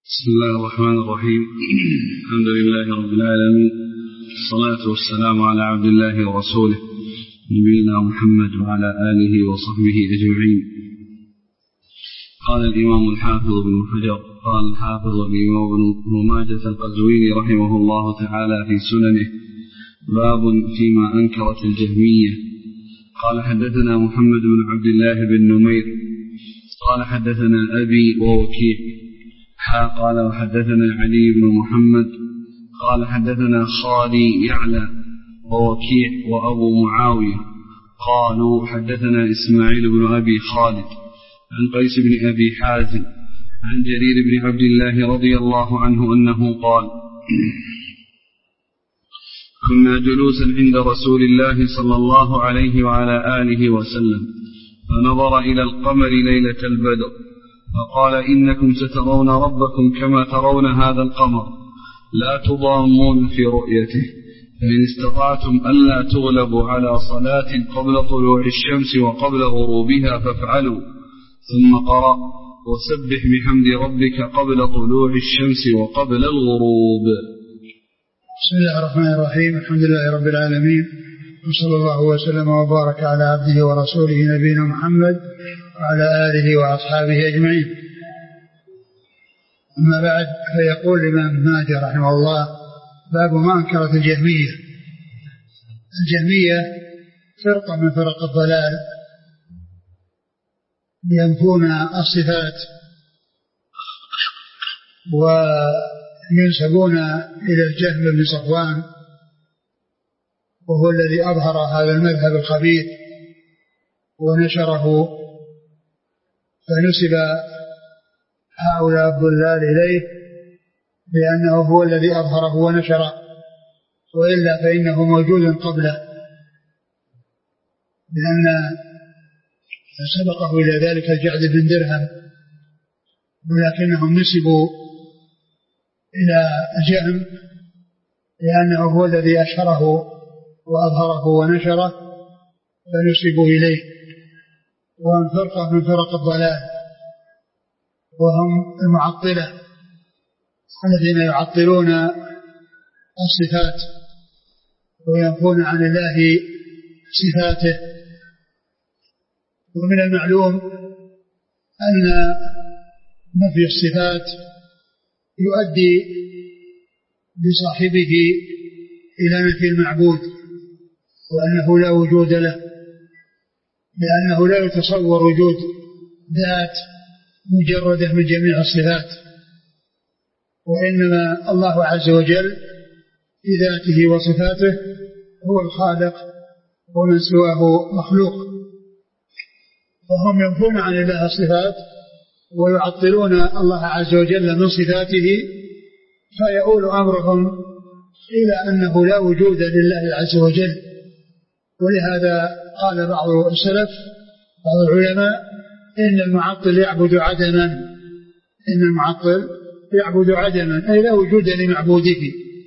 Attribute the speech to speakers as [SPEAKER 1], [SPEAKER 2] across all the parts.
[SPEAKER 1] بسم الله الرحمن الرحيم. الحمد لله رب العالمين، الصلاة والسلام على عبد الله ورسوله نبينا محمد وعلى آله وصحبه أجمعين. قال الإمام الحافظ بن حجر قال الحافظ الإمام ابن ماجة القزويني رحمه الله تعالى في سننه: باب فيما أنكرت الجهمية. قال حدثنا محمد بن عبد الله بن نمير قال حدثنا أبي ووكيع قال وحدثنا علي بن محمد قال حدثنا خالي يعلى ووكيع وأبو معاوية قالوا حدثنا إسماعيل بن أبي خالد عن قيس بن أبي حازم عن جرير بن عبد الله رضي الله عنه أنه قال: كنا جلوسا عند رسول الله صلى الله عليه وعلى آله وسلم فنظر إلى القمر ليلة البدر فقال: إنكم سترون ربكم كما ترون هذا القمر لا تضامون في رؤيته، فإن استطعتم ألا تغلبوا على صلاة قبل طلوع الشمس وقبل غروبها فافعلوا. ثم قرأ: وسبح بحمد ربك قبل طلوع الشمس وقبل الغروب.
[SPEAKER 2] بسم الله الرحمن الرحيم. الحمد لله رب العالمين، وصلى الله وسلم وبارك على عبده ورسوله نبينا محمد وعلى آله وأصحابه أجمعين. أما بعد، فيقول الإمام ماجه رحمه الله: باب ما أنكرت الجهمية. الجهمية فرقة من فرق الضلال ينفون الصفات وينسبون إلى الجهم بن صفوان، وهو الذي أظهر هذا المذهب الخبيث ونشره، فنسب هؤلاء الضلال إليه لأنه هو الذي أظهره ونشره، وإلا فإنه موجود قبله، لأن سبقه إلى ذلك الجعد بن درهم، ولكنهم نسبوا إلى الجهم لأنه هو الذي أشهره وأظهره ونشره فنسبوا إليه. وهم فرقة من فرق الضلال، وهم المعطلة الذين يعطلون الصفات وينفون عن الله صفاته. ومن المعلوم أن نفي الصفات يؤدي بصاحبه إلى نفي المعبود، وأنه لا وجود له، لأنه لا يتصور وجود ذات مجردة من جميع الصفات، وإنما الله عز وجل بذاته وصفاته هو الخالق، ومن سواه مخلوق. فهم ينفون عن الله الصفات ويعطلون الله عز وجل من صفاته، فيؤول أمرهم إلى أنه لا وجود لله عز وجل. ولهذا قال بعض السلف، بعض العلماء: إن المعطل يعبد عدما. إن المعطل يعبد عدما، أي لا وجود لمعبوده،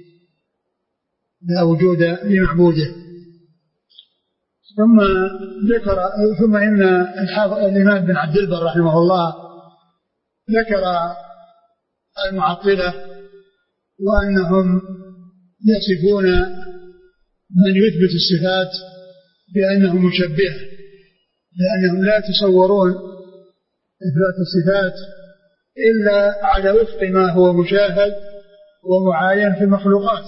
[SPEAKER 2] لا وجود لمعبوده. ثم إن الإمام بن عبد البر رحمه الله ذكر المعطلة وأنهم يصفون من يثبت الصفات بأنه مشبه، لأنهم لا يتصورون إثبات الصفات إلا على وفق ما هو مشاهد ومعاين في المخلوقات،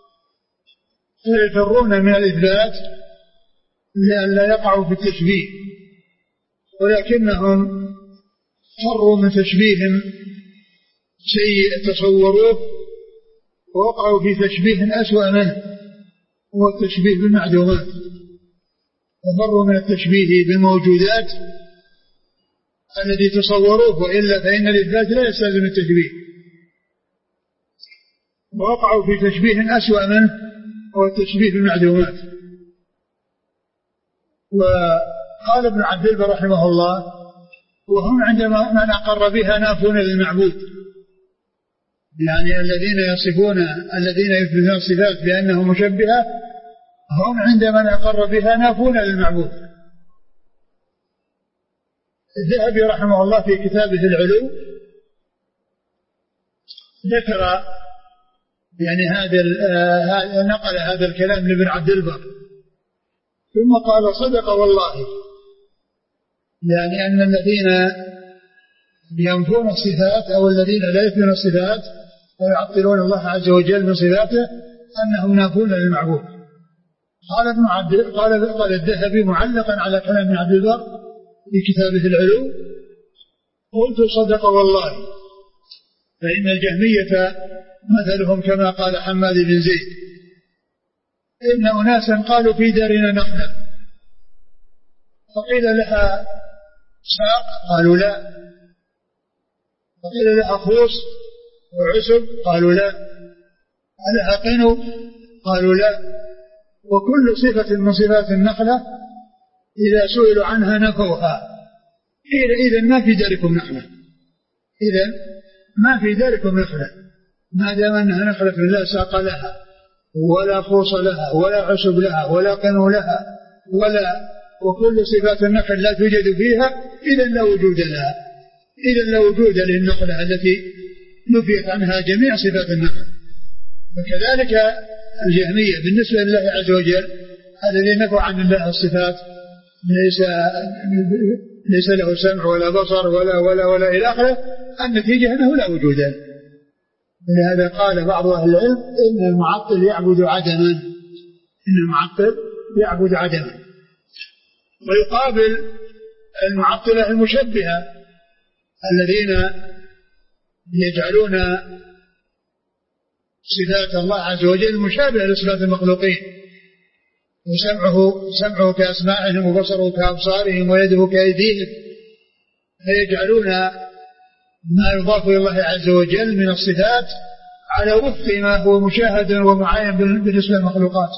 [SPEAKER 2] فيفرون من الإثبات لئلا يقعوا في التشبيه، ولكنهم فروا من تشبيه شيء تصوروه ووقعوا في تشبيه أسوأ منه، هو التشبيه بالمعدومات. ففروا من التشبيه بالموجودات الذي تصوروه، وإلا فإن الإثبات لا يستلزم التشبيه، ووقعوا في تشبيه أسوأ منه، هو التشبيه بالمعدومات. وقال ابن عبد البر رحمه الله: وهم عندما من أقر بها نافون للمعبود، يعني الذين يثبتون الصفات بأنه مشبهة هم عندما من أقر بها نافون للمعبود. الذهبي رحمه الله في كتابه العلو ذكر يعني نقل هذا الكلام لابن عبد البر، ثم قال صدق والله، يعني أن الذين ينفون الصفات أو الذين لا يثبتون الصفات ويعطلون الله عز وجل من صفاته أنهم نافون للمعبود. قال الذهبي معلقا على كلام ابن عبد البر في كتابه العلو: قلت صدق والله، فإن الجهمية مثلهم كما قال حماد بن زيد: إن أناسا قالوا في دارنا نخلة، فقيل لها ساق، قالوا لا، فقيل لها خوص وعسب، قالوا لا، ألها قنو، قالوا لا، وكل صفة من صفات النخلة إذا سئلوا عنها نفوها. قيل إذن ما في داركم نخلة، إذن ما في داركم نخلة، ما دام أنها نخلة لا ساق لها ولا خوص لها ولا عسب لها ولا قنو لها وكل صفات النخل لا توجد فيها، إذن لا وجود لها، إذن لا وجود للنخلة التي نفيت عنها جميع صفات النخل. وكذلك الجهمية بالنسبة لله عز وجل الذي نفوا عن الله الصفات، ليس له سمع ولا بصر ولا إلى آخره، النتيجة أنه لا وجود له. لهذا قال بعض أهل العلم: إن المعطل يعبد عدما، إن المعطل يعبد عدما. ويقابل المعطلة المشبهة الذين يجعلون صفات الله عز وجل مشابهة لصفات المخلوقين، وسمعه كأسماعهم وبصره كأبصارهم ويده كأيديهم، فيجعلون ما يضاف إلى الله عز وجل من الصفات على وفق ما هو مشاهد ومعاين بالنسبة للمخلوقات.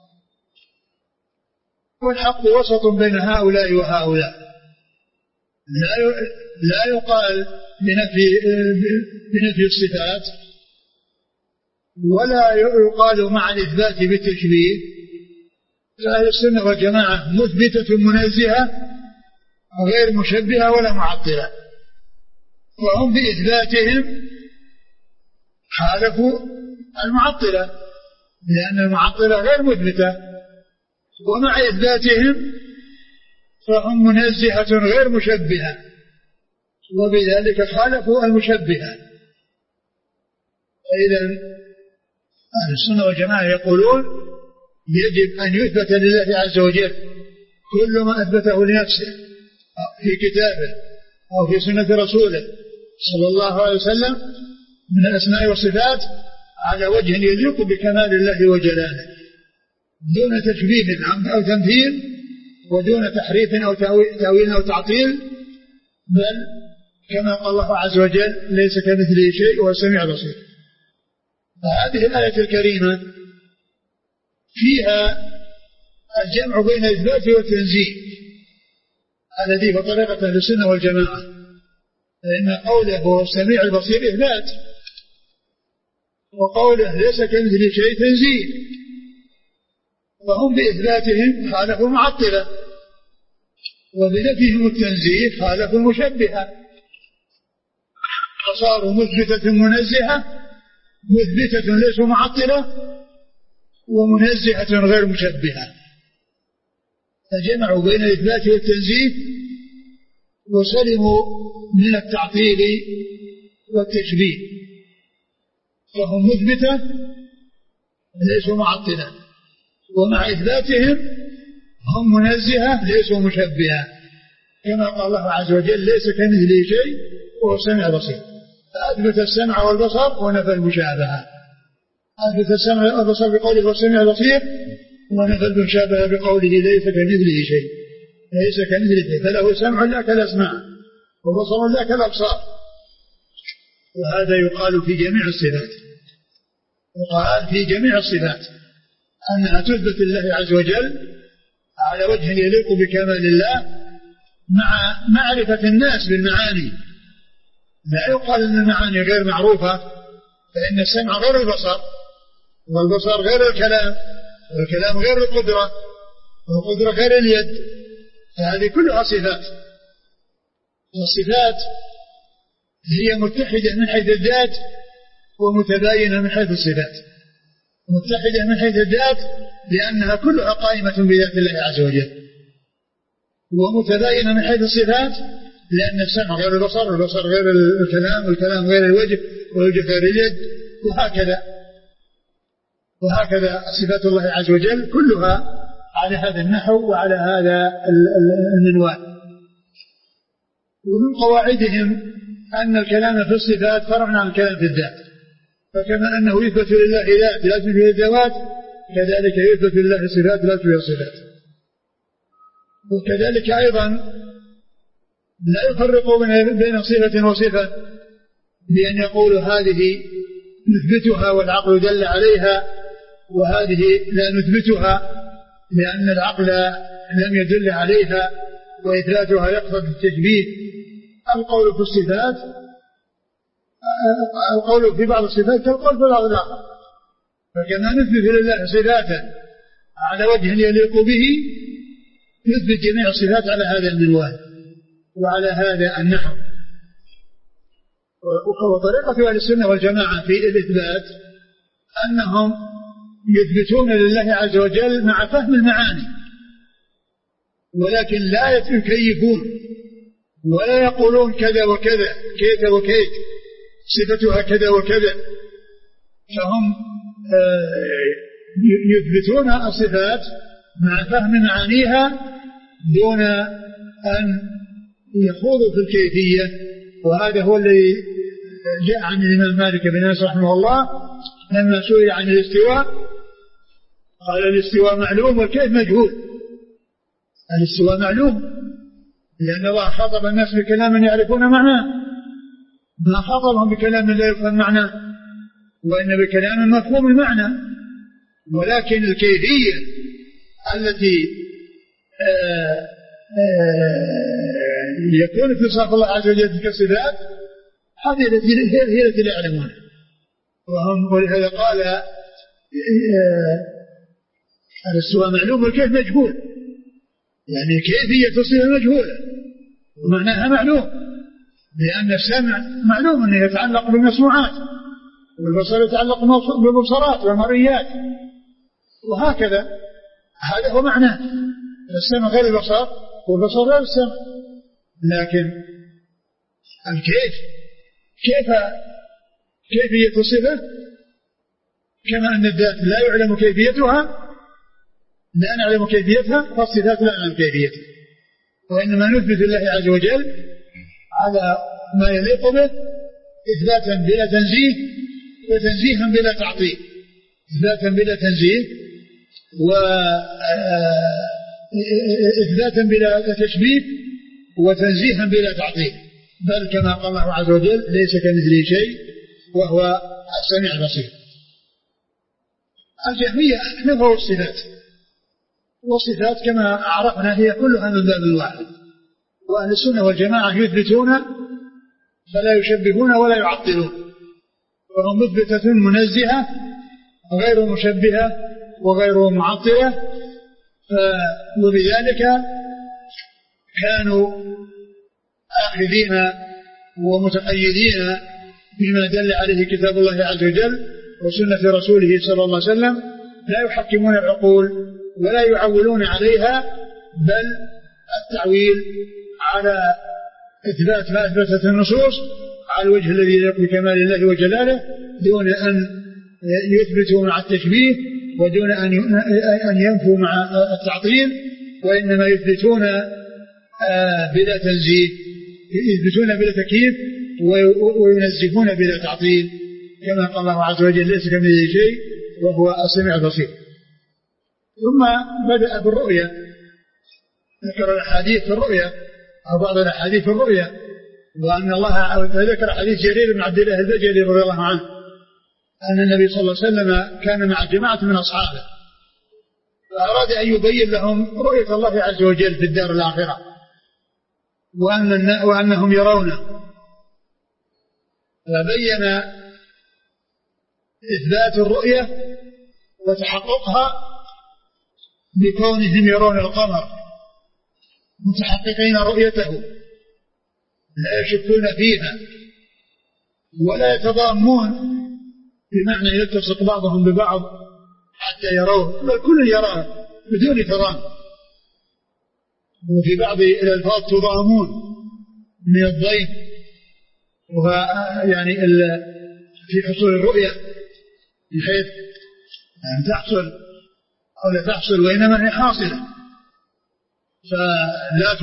[SPEAKER 2] والحق وسط بين هؤلاء وهؤلاء، لا يقال بنفي الصفات ولا يقال مع الإثبات بالتشبيه. فأهل السنة والجماعة مثبتة منزهة غير مشبهة ولا معطلة، وهم بإثباتهم خالفوا المعطلة، لأن المعطلة غير مثبتة، ومع إثباتهم فهم منزهة غير مشبهة، وبذلك خالفوا المشبهة. فإذا أهل السنة والجماعة يقولون يجب أن يثبت لله عز وجل كل ما أثبته لنفسه في كتابه أو في سنة رسوله صلى الله عليه وسلم من الأسماء والصفات على وجه يليق بكمال الله وجلاله، دون تشبيه أو تمثيل، ودون تحريف أو تأويل أو تعطيل، بل كما قال الله عز وجل: ليس كمثله شيء وهو السميع البصير. فهذه الآية الكريمة فيها الجمع بين الإثبات والتنزيه الذي هو طريقة أهل السنة والجماعة، فإن قوله هو السميع البصير إثبات، وقوله ليس كمثله شيء تنزيه. فهم بإثباتهم خالفوا المعطلة، وبنفيهم التنزيه خالفوا المشبهة، فصاروا مثبتة منزهة، مثبتة ليسوا معطلة، ومنزهة غير مشبهة، فجمعوا بين الإثبات والتنزيه وسلموا من التعطيل والتشبيه، فهم مثبتة ليسوا معطلة، ومع إثباتهم هم منزهة ليسوا مشبهة، كما قال الله عز وجل: ليس كمثله شيء وهو السميع البصير. فأثبت السمع والبصر ونفى المشابهة، أثبت السمع والبصر بقوله هو السميع البصير، ونفى المشابهة بقوله ليس كمثله شيء، ليس كمثله شيء، فله سمع لا كالأسماع وبصر لا كالأبصار. وهذا يقال في جميع الصفات، يقال في جميع الصفات أنها تثبت لله عز وجل على وجه يليق بكمال الله مع معرفة الناس بالمعاني. لا يقال أن المعاني غير معروفة، فإن السمع غير البصر، والبصر غير الكلام، والكلام غير القدرة، والقدرة غير اليد، فهذه كلها صفات. والصفات هي متحدة من حيث الذات ومتباينة من حيث الصفات، متحدة من حيث الذات لأنها كلها قائمة بذات الله عز وجل، ومتباينة من حيث الصفات لأن السمع غير البصر، والبصر غير الكلام، والكلام غير الوجه، والوجه غير اليد، وهكذا صفات الله عز وجل كلها على هذا النحو وعلى هذا المنوال. ومن قواعدهم أن الكلام في الصفات فرع عن الكلام في الذات، فكما أنه يثبت لله ذات لا تشبه الذوات، كذلك يثبت لله صفات لا تشبه الصفات. وكذلك أيضا لا يفرق بين صفة وصفة بأن يقول هذه نثبتها والعقل دل عليها، وهذه لا نثبتها لأن العقل لم يدل عليها وإثباتها يقصد التشبيه. القول في الصفات، القول في بعض الصفات كالقول في بعض الآخر، فكما نثبت لله صفاتا على وجه يليق به نثبت جميع الصفات على هذا المنوال وعلى هذا النحو. وطريقة أهل السنة والجماعة في الإثبات أنهم يثبتون لله عز وجل مع فهم المعاني، ولكن لا يكيفون ولا يقولون كذا وكذا كيف وكيف صفتها كذا وكذا، فهم يثبتون الصفات مع فهم معانيها دون أن يخوضوا في الكيفية. وهذا هو الذي جاء عن الإمام مالك بن أنس رحمه الله لما سئل عن الاستواء قال الاستواء معلوم والكيف مجهول. الاستواء معلوم لأن الله خاطب الناس بكلام يعرفون معناه، ما خاطبهم بكلام لا يفهم معناه، وإن بكلام مفهوم المعنى، ولكن الكيفية التي يكون اتصاف الله عز وجل كالصفات هذه هي التي لا يعلمونها. ولهذا قال الاستواء معلوم والكيف مجهول، يعني كيفية الصفة مجهولة ومعناها معلوم، لأن السمع معلوم أنه يتعلق بالمسموعات، والبصر يتعلق بالبصرات والمرئيات، وهكذا هذا هو معناه. السمع غير البصر والبصر غير السمع، لكن الكيف كيفية الصفة كما أن الذات لا يعلم كيفيتها لا نعلم كيفيتها، فالصفات لا نعلم كيفيتها، وإنما نثبت الله عز وجل على ما يليق به إثباتا بلا تنزيه وتنزيها بلا تعطيل، إثباتا بلا تنزيه وإثباتا بلا تشبيه وتنزيها بلا تعطيل، بل كما قال الله عز وجل ليس كمثله شيء وهو السميع البصير. الجهمية نفوا الصفات، والصفات كما عرفنا هي كلها من باب واحد، وأهل السنة والجماعة يثبتون فلا يشبهون ولا يعطلون، فهم مثبتة منزهة غير مشبهة وغير معطلة، وبذلك كانوا آخذين ومتقيدين بما دل عليه كتاب الله عز وجل وسنة رسوله صلى الله عليه وسلم، لا يحكمون العقول ولا يعولون عليها، بل التعويل على إثبات ما أثبتت النصوص على الوجه الذي يليق بكمال الله وجلاله، دون أن يثبتوا مع التشبيه ودون أن ينفوا مع التعطيل، وإنما يثبتون بلا تنزيه، يثبتون بلا تكييف وينزهون بلا تعطيل، كما قال الله عز وجل ليس كمثله شيء وهو السميع البصير. ثم بدأ بالرؤيا، ذكر الأحاديث في الرؤيا أو بعض الأحاديث في الرؤيا، وأن الله ذكر حديث جرير بن عبد الله البجلي رضي الله عنه أن النبي صلى الله عليه وسلم كان مع جماعة من أصحابه، فأراد أن يبين لهم رؤية الله عز وجل في الدار الآخرة وأنهم يرونه، فبين إثبات الرؤية وتحققها بكونهم يرون القمر متحققين رؤيته لا يشكون فيها ولا يتضامون بمعنى يلتصق بعضهم ببعض حتى يروه، بل كل يراه بدون ترام. وفي بعض الألفاظ تضامون من الضيم، ويعني في حصول الرؤية بحيث يعني تحصل أو لا تحصل وإنما هي حاصلة. فلا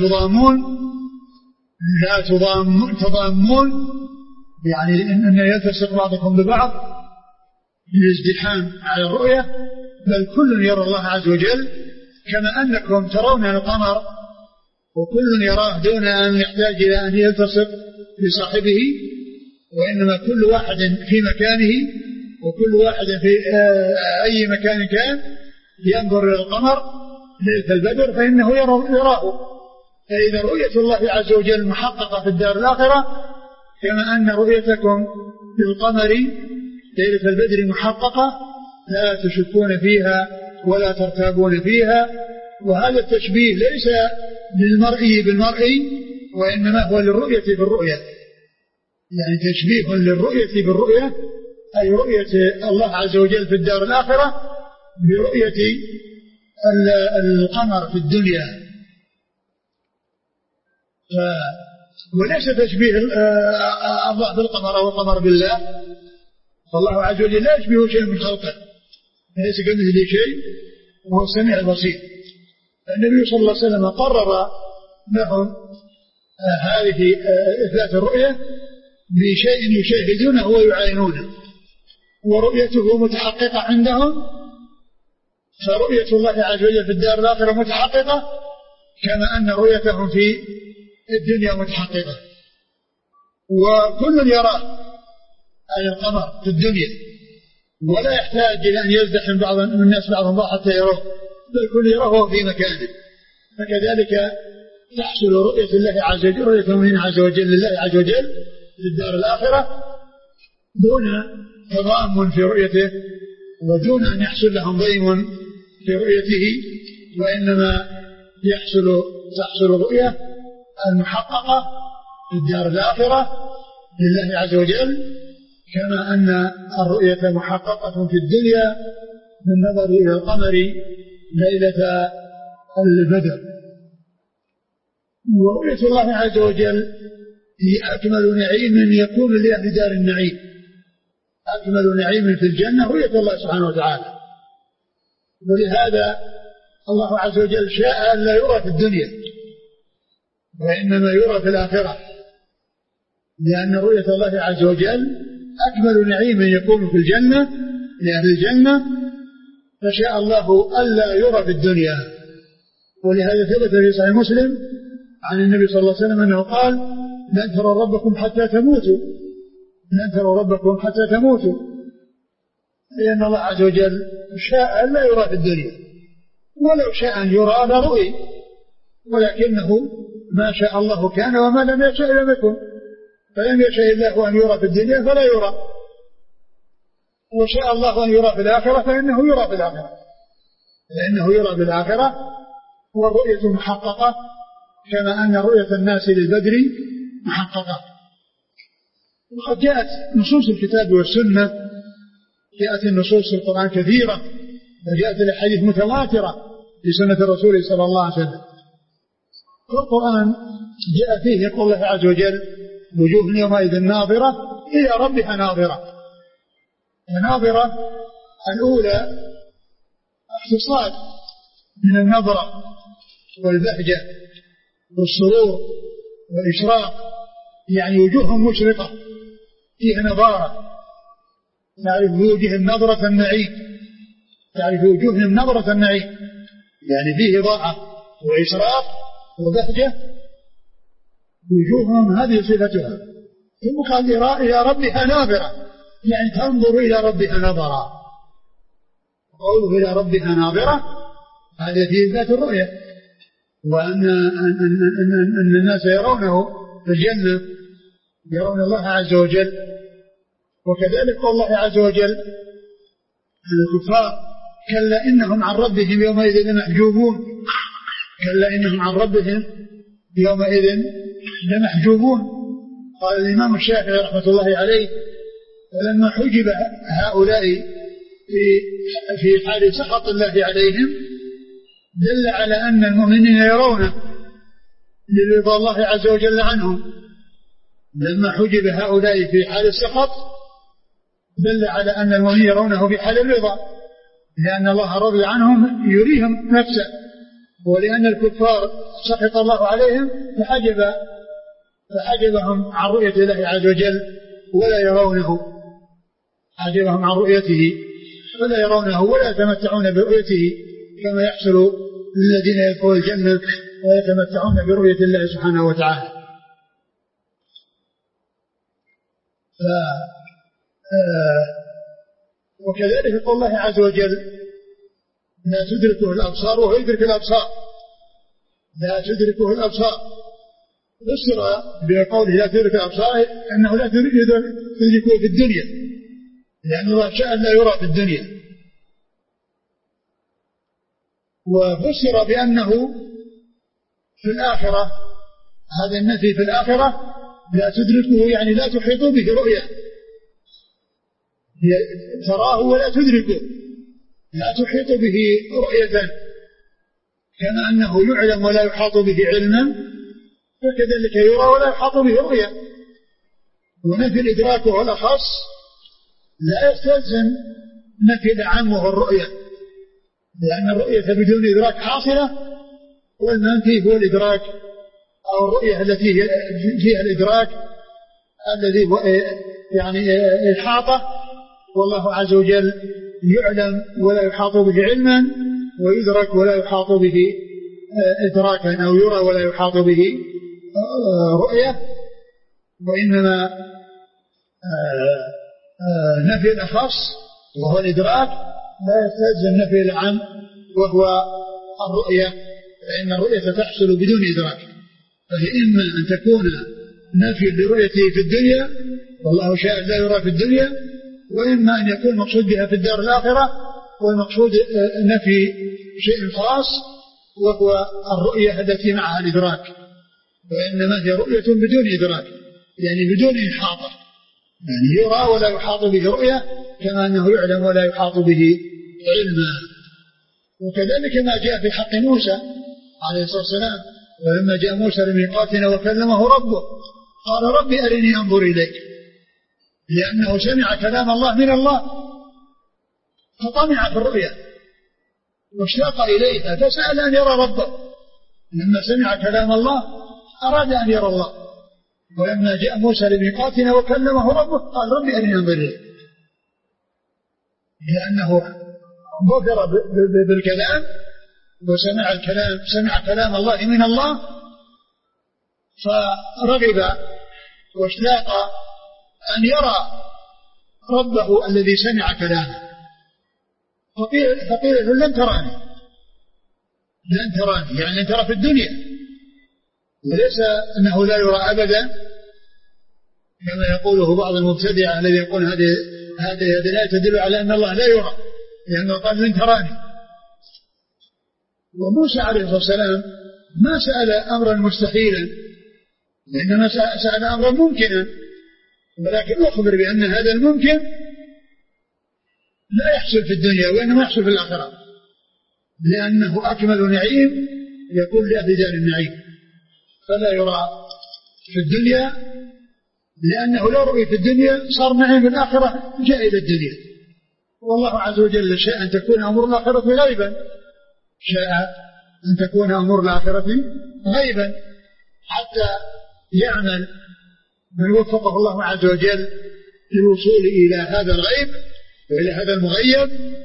[SPEAKER 2] تضامون يعني أن يلتصق بعضكم ببعض للازدحام على الرؤية، بل كل يرى الله عز وجل كما أنكم ترون القمر وكل يراه دون أن يحتاج إلى أن يلتصق بصاحبه، وإنما كل واحد في مكانه وكل واحد في أي مكان كان ينظر إلى القمر ليلة البدر فإنه يراه. فإذا رؤية الله عز وجل محققة في الدار الآخرة كما أن رؤيتكم للقمر ليلة البدر محققة لا تشكون فيها ولا ترتابون فيها. وهذا التشبيه ليس للمرئي بالمرئي وإنما هو للرؤية بالرؤية، يعني تشبيه للرؤية بالرؤية، أي رؤية الله عز وجل في الدار الآخرة برؤية القمر في الدنيا. وليس تشبيه الله بالقمر أو القمر بالله، فالله عز وجل لا يشبه شيء من خلقه، ليس كمثله شيء وهو السميع البصير. النبي صلى الله عليه وسلم قرر لهم هذه إثبات الرؤية بشيء يشاهدونه ويعاينونه، ورؤيته متحققة عندهم. فرؤية الله عز وجل في الدار الآخرة متحققة كما أن رؤيتهم في الدنيا متحققة. وكل يراه أي القمر في الدنيا ولا يحتاج إلى أن يزدحم بعض الناس بعضهم بعض حتى يروه، بل كل يراه في مكانه. فكذلك تحصل رؤية الله عز وجل، رؤية المؤمنين عز وجل لله عز وجل في الدار الآخرة دون تضامن في رؤيته ودون أن يحصل لهم ضيم في رؤيته، وإنما تحصل الرؤية المحققة في الدار الآخرة لله عز وجل كما أن الرؤية محققة في الدنيا بالنظر إلى القمر ليلة البدر. ورؤية الله عز وجل هي أكمل نعيم يكون لأهل دار النعيم. أكمل نعيم في الجنة رؤية الله سبحانه وتعالى، ولهذا الله عز وجل شاء أن لا يرى في الدنيا وإنما يرى في الآخرة، لأن رؤية الله عز وجل أكمل نعيم يكون في الجنة لأهل الجنة، فشاء الله ألا يرى في الدنيا. ولهذا ثبت في صحيح مسلم عن النبي صلى الله عليه وسلم أنه قال: لن تروا ربكم حتى تموتوا، لن تروا ربكم حتى تموتوا، لأن الله عز وجل شاء أن لا يرى في الدنيا، ولو شاء أن يرى لرؤي، ولكنه ما شاء الله كان وما لم يشاء لم يكن. فلم يشاء الله أن يرى في الدنيا فلا يرى، وشاء الله أن يرى في الآخرة فإنه يرى في الآخرة، فإنه يرى في الآخرة. والرؤية محققة كما أن رؤية الناس للبدر محققة. وقد جاءت نصوص الكتاب والسنة، جاءت النصوص في القرآن كثيرة، وجاءت الأحاديث متواترة في سنة الرسول صلى الله عليه وسلم. والقرآن جاء فيه يقول الله عز وجل: وجوه يومئذ ناظرة إلى ربها ناظرة. الناظرة الأولى اختصاص من النظرة والبهجة والسرور والإشراق، يعني وجوه مشرقة فيها نظارة، تعرف وجوههم نظرة النعيم، تعرف وجوههم نظرة النعيم، يعني فيه إضاءة وإشراق وبهجة، وجوههم هذه صفتها. ثم قال: إلى ربها ناظرة، يعني تنظر إلى ربها نظرا. قوله إلى ربها ناظرة هذا فيه ذات الرؤية، وأن الناس يرونه في الجنة، يرون الله عز وجل. وكذلك قال الله عز وجل عن الكفار: كلا إنهم عن ربهم يومئذ لمحجوبون، كلا إنهم عن ربهم يومئذ لمحجوبون. قال الإمام الشافعي رحمة الله عليه: فلما حجب هؤلاء في حال سخط الله عليهم دل على أن المؤمنين يرونه لرضا الله عز وجل عنهم. لما حجب هؤلاء في حال السخط دل على أن المؤمنين يرونه في حال الرضا، لأن الله رضي عنهم يريهم نفسه، ولأن الكفار سخط الله عليهم فحجبهم عن رؤية الله عز وجل ولا يرونه، حجبهم عن رؤيته ولا يرونه ولا يتمتعون برؤيته كما يحصل للذين يدخلون الجنة ويتمتعون برؤية الله سبحانه وتعالى. وكذلك قول الله عز وجل لا تدركه الأبصار وهو يدرك الأبصار، لا تدركه الأبصار، فسر بقوله لا تدرك الأبصار أنه لا تدركه في الدنيا، لأن الله شاء لا يرى في الدنيا. وفسر بأنه في الآخرة، هذا النفي في الآخرة لا تدركه يعني لا تحيط به رؤية، تراه ولا تدركه، لا تحيط به رؤية، كما أنه يعلم ولا يحاط به علما فكذلك يرى ولا يحاط به رؤية. ونفي الإدراك وهو الأخص لا يستلزم نفي الأعم وهو الرؤية، لأن الرؤية بدون إدراك حاصلة، والمنفي هو الإدراك أو الرؤية التي فيها الإدراك الذي يعني إحاطة، والله عز وجل يعلم ولا يحاط به علما، ويدرك ولا يحاط به إدراكا، أو يرى ولا يحاط به رؤية. وإنما نفي الأخص وهو الإدراك لا يستلزم نفي العام وهو الرؤية، فإن الرؤية تحصل بدون إدراك، فهي إما أن تكون نفي لرؤيته في الدنيا والله شاء لا يرى في الدنيا، وإما أن يكون مقصود بها في الدار الآخرة والمقصود نفي شيء خاص وهو الرؤية التي معها الإدراك، وإنما هي رؤية بدون إدراك يعني بدون إحاطة، يعني يرى ولا يحاط به رؤية كما أنه يعلم ولا يحاط به علما. وكذلك ما جاء في حق موسى عليه الصلاة والسلام، ولما جاء موسى لميقاتنا وكلمه ربه قال ربي أرني أنظر إليك، لأنه سمع كلام الله من الله فطمع في الرؤيا واشتاق إليها فسأل أن يرى ربه، لما سمع كلام الله أراد أن يرى الله. ولما جاء موسى لميقاتنا وكلمه ربه قال ربي أرني أنظر إليك، لأنه ظفر بالكلام وسمع الكلام، سمع كلام الله من الله فرغب واشتاق أن يرى ربه الذي سمع كلامه، فقيل له لن تراني، لن تراني يعني لن ترى في الدنيا، وليس أنه لا يرى أبدا كما يقوله بعض المبتدعة الذي يقول هذه لا تدل على أن الله لا يرى، لأنه قال لن تراني. وموسى عليه الصلاة والسلام ما سأل أمرا مستحيلا، وإنما سأل أمرا ممكنا، ولكن أخبر بأن هذا الممكن لا يحصل في الدنيا وإنما يحصل في الآخرة، لأنه أكمل نعيم يكون لأهل دار النعيم، فلا يرى في الدنيا، لأنه لو رؤي في الدنيا صار نعيم الآخرة جاء إلى الدنيا. والله عز وجل شاء أن تكون أمور الآخرة غيبا، شاء أن تكون أمور الآخرة غيبا حتى يعمل من وفقه الله عز وجل للوصول إلى هذا الغيب وإلى هذا المغيب.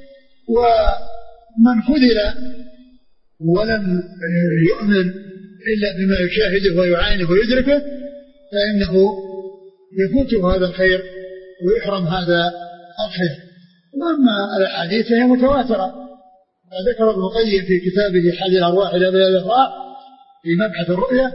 [SPEAKER 2] ومن خذل ولم يؤمن إلا بما يشاهده ويعاينه ويدركه فإنه يفوته هذا الخير ويحرم هذا الخير. وأما الأحاديث هي متواترة، ذكر ابن القيم في كتابه حديث الأرواح إلى بلاد الأخرى في مبحث الرؤيا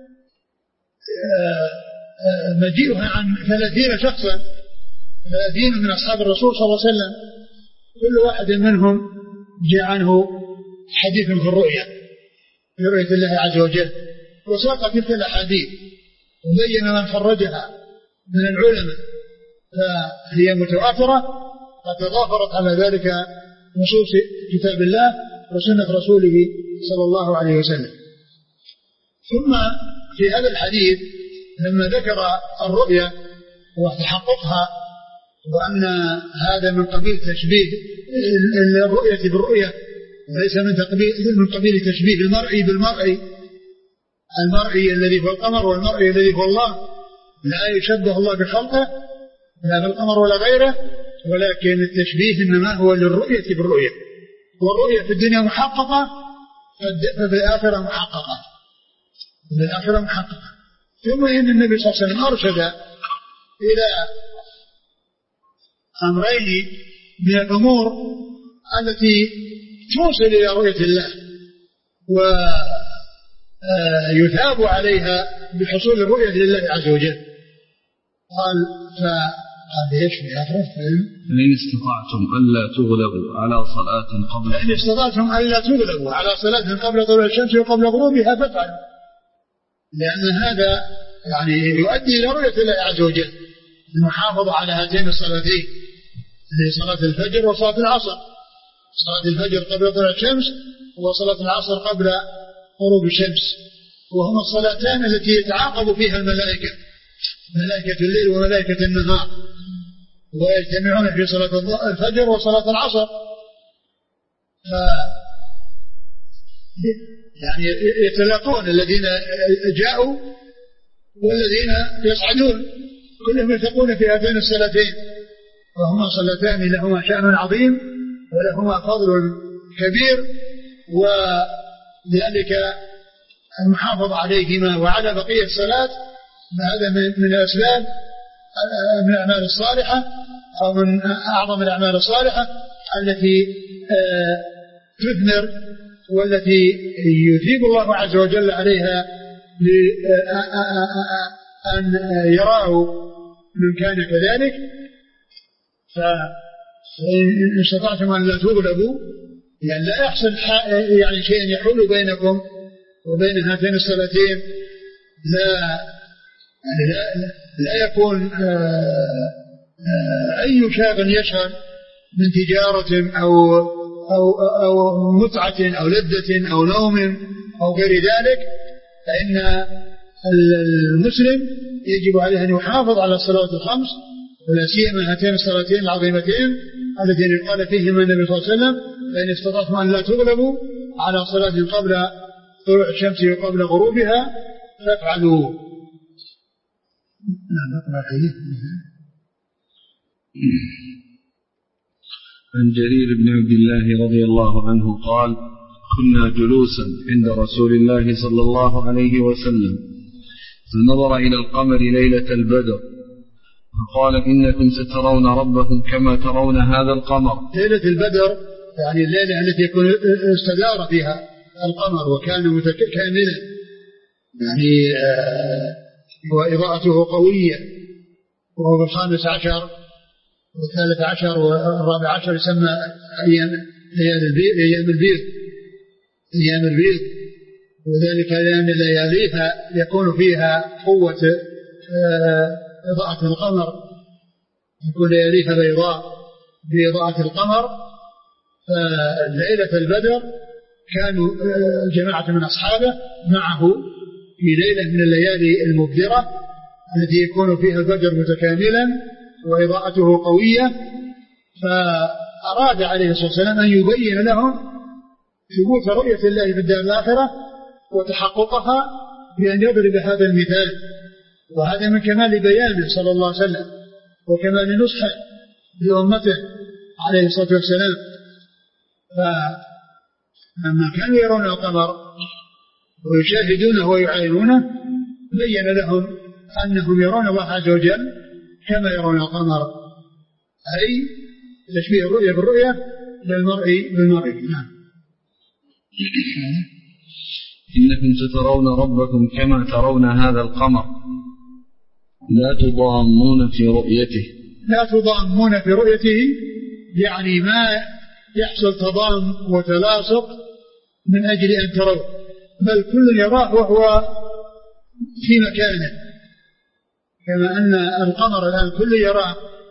[SPEAKER 2] مجيئها عن 30 شخصا، 30 من أصحاب الرسول صلى الله عليه وسلم، كل واحد منهم جاء عنه حديث في الرؤيا، في رؤية الله عز وجل، وساق تلك الأحاديث وبين من خرجها من العلماء فهي متواترة قد تضافرت على ذلك نصوص كتاب الله وسنة رسوله صلى الله عليه وسلم. ثم في هذا الحديث لما ذكر الرؤيا وتحققها وأن هذا من قبيل تشبيه الرؤية بالرؤية وليس من قبيل تشبيه المرئي بالمرئي، المرئي الذي هو القمر والمرئي الذي هو الله لا يشبه الله بخلقه لا بالقمر ولا غيره، ولكن التشبيه إنما هو للرؤية بالرؤية، والرؤية في الدنيا محققة ففي الآخرة محققة، في الآخرة محققة. ثم إن النبي صلى الله عليه وسلم أرشد إلى أمرين من الأمور التي توصل إلى رؤية الله ويثاب عليها بحصول الرؤية لله عز وجل. قال فإن
[SPEAKER 1] استطعتم ألا تغلبوا على صلاة قبل
[SPEAKER 2] فإن استطعتم ألا تغلبوا على صلاة قبل طلوع الشمس وقبل غروبها فافعلوا، لأن هذا يعني يؤدي إلى رؤية الله عز وجل، المحافظة على هاتين الصلاتين، صلاة الفجر وصلاة العصر، صلاة الفجر قبل طلوع الشمس وصلاة العصر قبل غروب الشمس، وهما الصلاتان التي يتعاقب فيها الملائكة، ملائكة الليل وملائكة النهار، ويجتمعون في صلاة الفجر وصلاة العصر. يعني يتلاقون الذين جاءوا والذين يصعدون كلهم يلتقون في هاتين الصلاتين، وهما صلاتان لهما شأن عظيم ولهما فضل كبير، ولذلك المحافظة عليهما وعلى بقية الصلاة هذا من الأسباب من الأعمال الصالحة أو من أعظم الأعمال الصالحة التي تثمر والتي يثيب الله عز وجل عليها أن يراه من كان كذلك. فإن استطعتم أن لا تغلبوا يعني لا يحصل يعني شيء يحول بينكم وبين هاتين الصلاتين، لا يكون أي شاغل يشغل من تجارة أو متعة أو لذة أو نوم أو غير ذلك، فإن المسلم يجب عليه أن يحافظ على الصلوات الخمس ولا سيما هاتين الصلاتين العظيمتين التي قال فيهما النبي صلى الله عليه وسلم فإن استطعتم أن لا تغلبوا على صلاة قبل طلوع الشمس وقبل غروبها فافعلوا.
[SPEAKER 1] عن جرير بن عبد الله رضي الله عنه قال: كنا جلوسا عند رسول الله صلى الله عليه وسلم فنظر إلى القمر ليلة البدر فقال: إنكم سترون ربكم كما ترون هذا القمر.
[SPEAKER 2] ليلة البدر يعني الليلة التي يكون استدار فيها القمر وكان متكاملا يعني وإضاءته قوية، وهو بالخامس عشر والثالث عشر والرابع عشر يسمى أيام البيض، وذلك لأن لياليها يكون فيها قوة إضاءة القمر، يكون لياليها بيضاء بإضاءة القمر. فليلة البدر كانوا جماعة من أصحابه معه في ليلة من الليالي المبدرة التي يكون فيها البدر متكاملا وإضاءته قوية، فأراد عليه الصلاة والسلام أن يبين لهم ثبوت رؤية الله في الدار الآخرة وتحققها بأن يضرب هذا المثال، وهذا من كمال بيانه صلى الله عليه وسلم وكمال نصحه لأمته عليه الصلاة والسلام. فلما كانوا يرون القمر ويشاهدونه ويعاينونه بين لهم أنهم يرون الله عز وجل كما يرون القمر، أي تشبيه الرؤية بالرؤية للمرء بالمرء. نعم.
[SPEAKER 1] إنكم سترون ربكم كما ترون هذا القمر لا تضامون في رؤيته.
[SPEAKER 2] لا تضامون في رؤيته يعني ما يحصل تضام وتلاصق من أجل أن تروا، بل كل يراه وهو في مكانه، كما أن القمر الآن كل يراه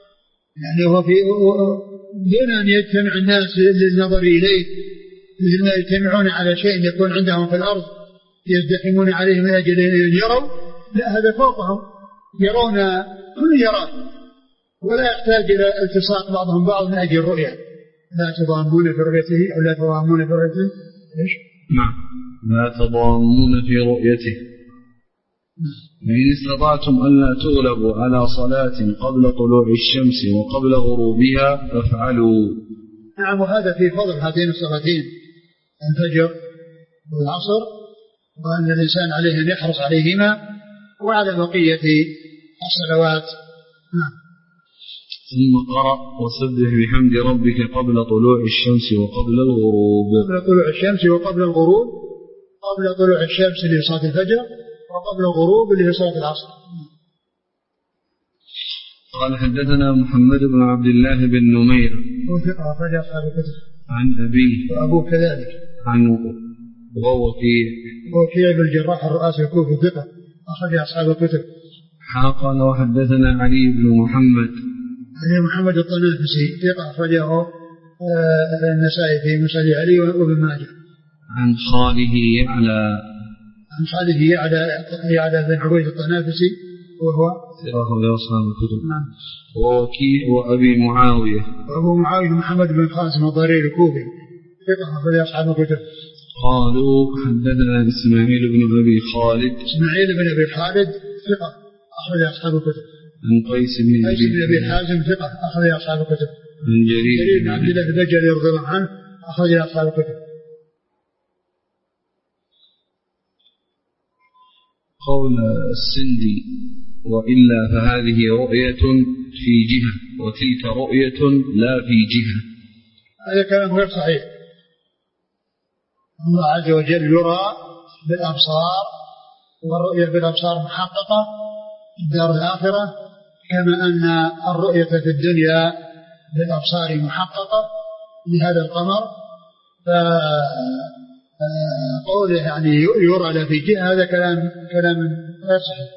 [SPEAKER 2] يعني هو دون أن يجتمع الناس للنظر إليه، مثل ما يجتمعون على شيء يكون عندهم في الأرض يزدحمون عليه من أجل أن يروا، لا هذا فوقهم يرون كل يراه، ولا يحتاج إلى التصاق بعضهم بعض من أجل الرؤية. لا تضامون في رؤيته أو لا تضامون في رؤيته. إيش؟
[SPEAKER 1] نعم، لا تضامون في رؤيته. فإن استطعتم ألا تغلبوا على صلاة قبل طلوع الشمس وقبل غروبها فافعلوا.
[SPEAKER 2] نعم، وهذا في فضل هاتين الصلاتين الفجر والعصر، وأن الإنسان عليه أن يحرص عليهما وعلى بقية الصلوات. نعم.
[SPEAKER 1] ثم قرأ وسبح بحمد ربك قبل طلوع الشمس وقبل الغروب.
[SPEAKER 2] قبل طلوع الشمس وقبل الغروب، قبل طلوع الشمس لصلاة الفجر وقبل الغروب لصلاة العصر.
[SPEAKER 1] قال حدثنا محمد بن عبد الله بن نمير
[SPEAKER 2] أخرج أصحاب الكتب
[SPEAKER 1] عن أبيه
[SPEAKER 2] وأبوه كذلك
[SPEAKER 1] عن وكيع
[SPEAKER 2] بن الجراح الرؤاسي الكوفي ثقة أخرج أصحاب الكتب.
[SPEAKER 1] قال وحدثنا علي بن محمد
[SPEAKER 2] الطنافسي ثقة أخرجه النسائي في مسند علي وابن ماجه.
[SPEAKER 1] عن خاله
[SPEAKER 2] يعلى بن عبيد الطنافسي وهو
[SPEAKER 1] ثقة أصحاب الكتب.
[SPEAKER 2] نعم.
[SPEAKER 1] ووكيع وأبو معاوية
[SPEAKER 2] محمد بن خازم الضرير الكوفي ثقة أخرج أصحاب الكتب.
[SPEAKER 1] قالوا حدثنا إسماعيل بن أبي خالد
[SPEAKER 2] ثقة أخرج أصحاب الكتب.
[SPEAKER 1] عن قيس بن
[SPEAKER 2] أبي حازم ثقة أخرج أصحاب الكتب.
[SPEAKER 1] عن جرير
[SPEAKER 2] بن عبد الله البجلي رضي الله عنه أخرج أصحاب الكتب.
[SPEAKER 1] قول السندي وإلا فهذه رؤية في جهة وتلك رؤية لا في جهة،
[SPEAKER 2] هذا كلام غير صحيح. الله عز وجل يرى بالأبصار، والرؤية بالأبصار محققة في الدار الآخرة، كما أن الرؤية في الدنيا بالأبصار محققة لهذا القمر. فقوله يعني يرى لا في جهة هذا كلام غير صحيح.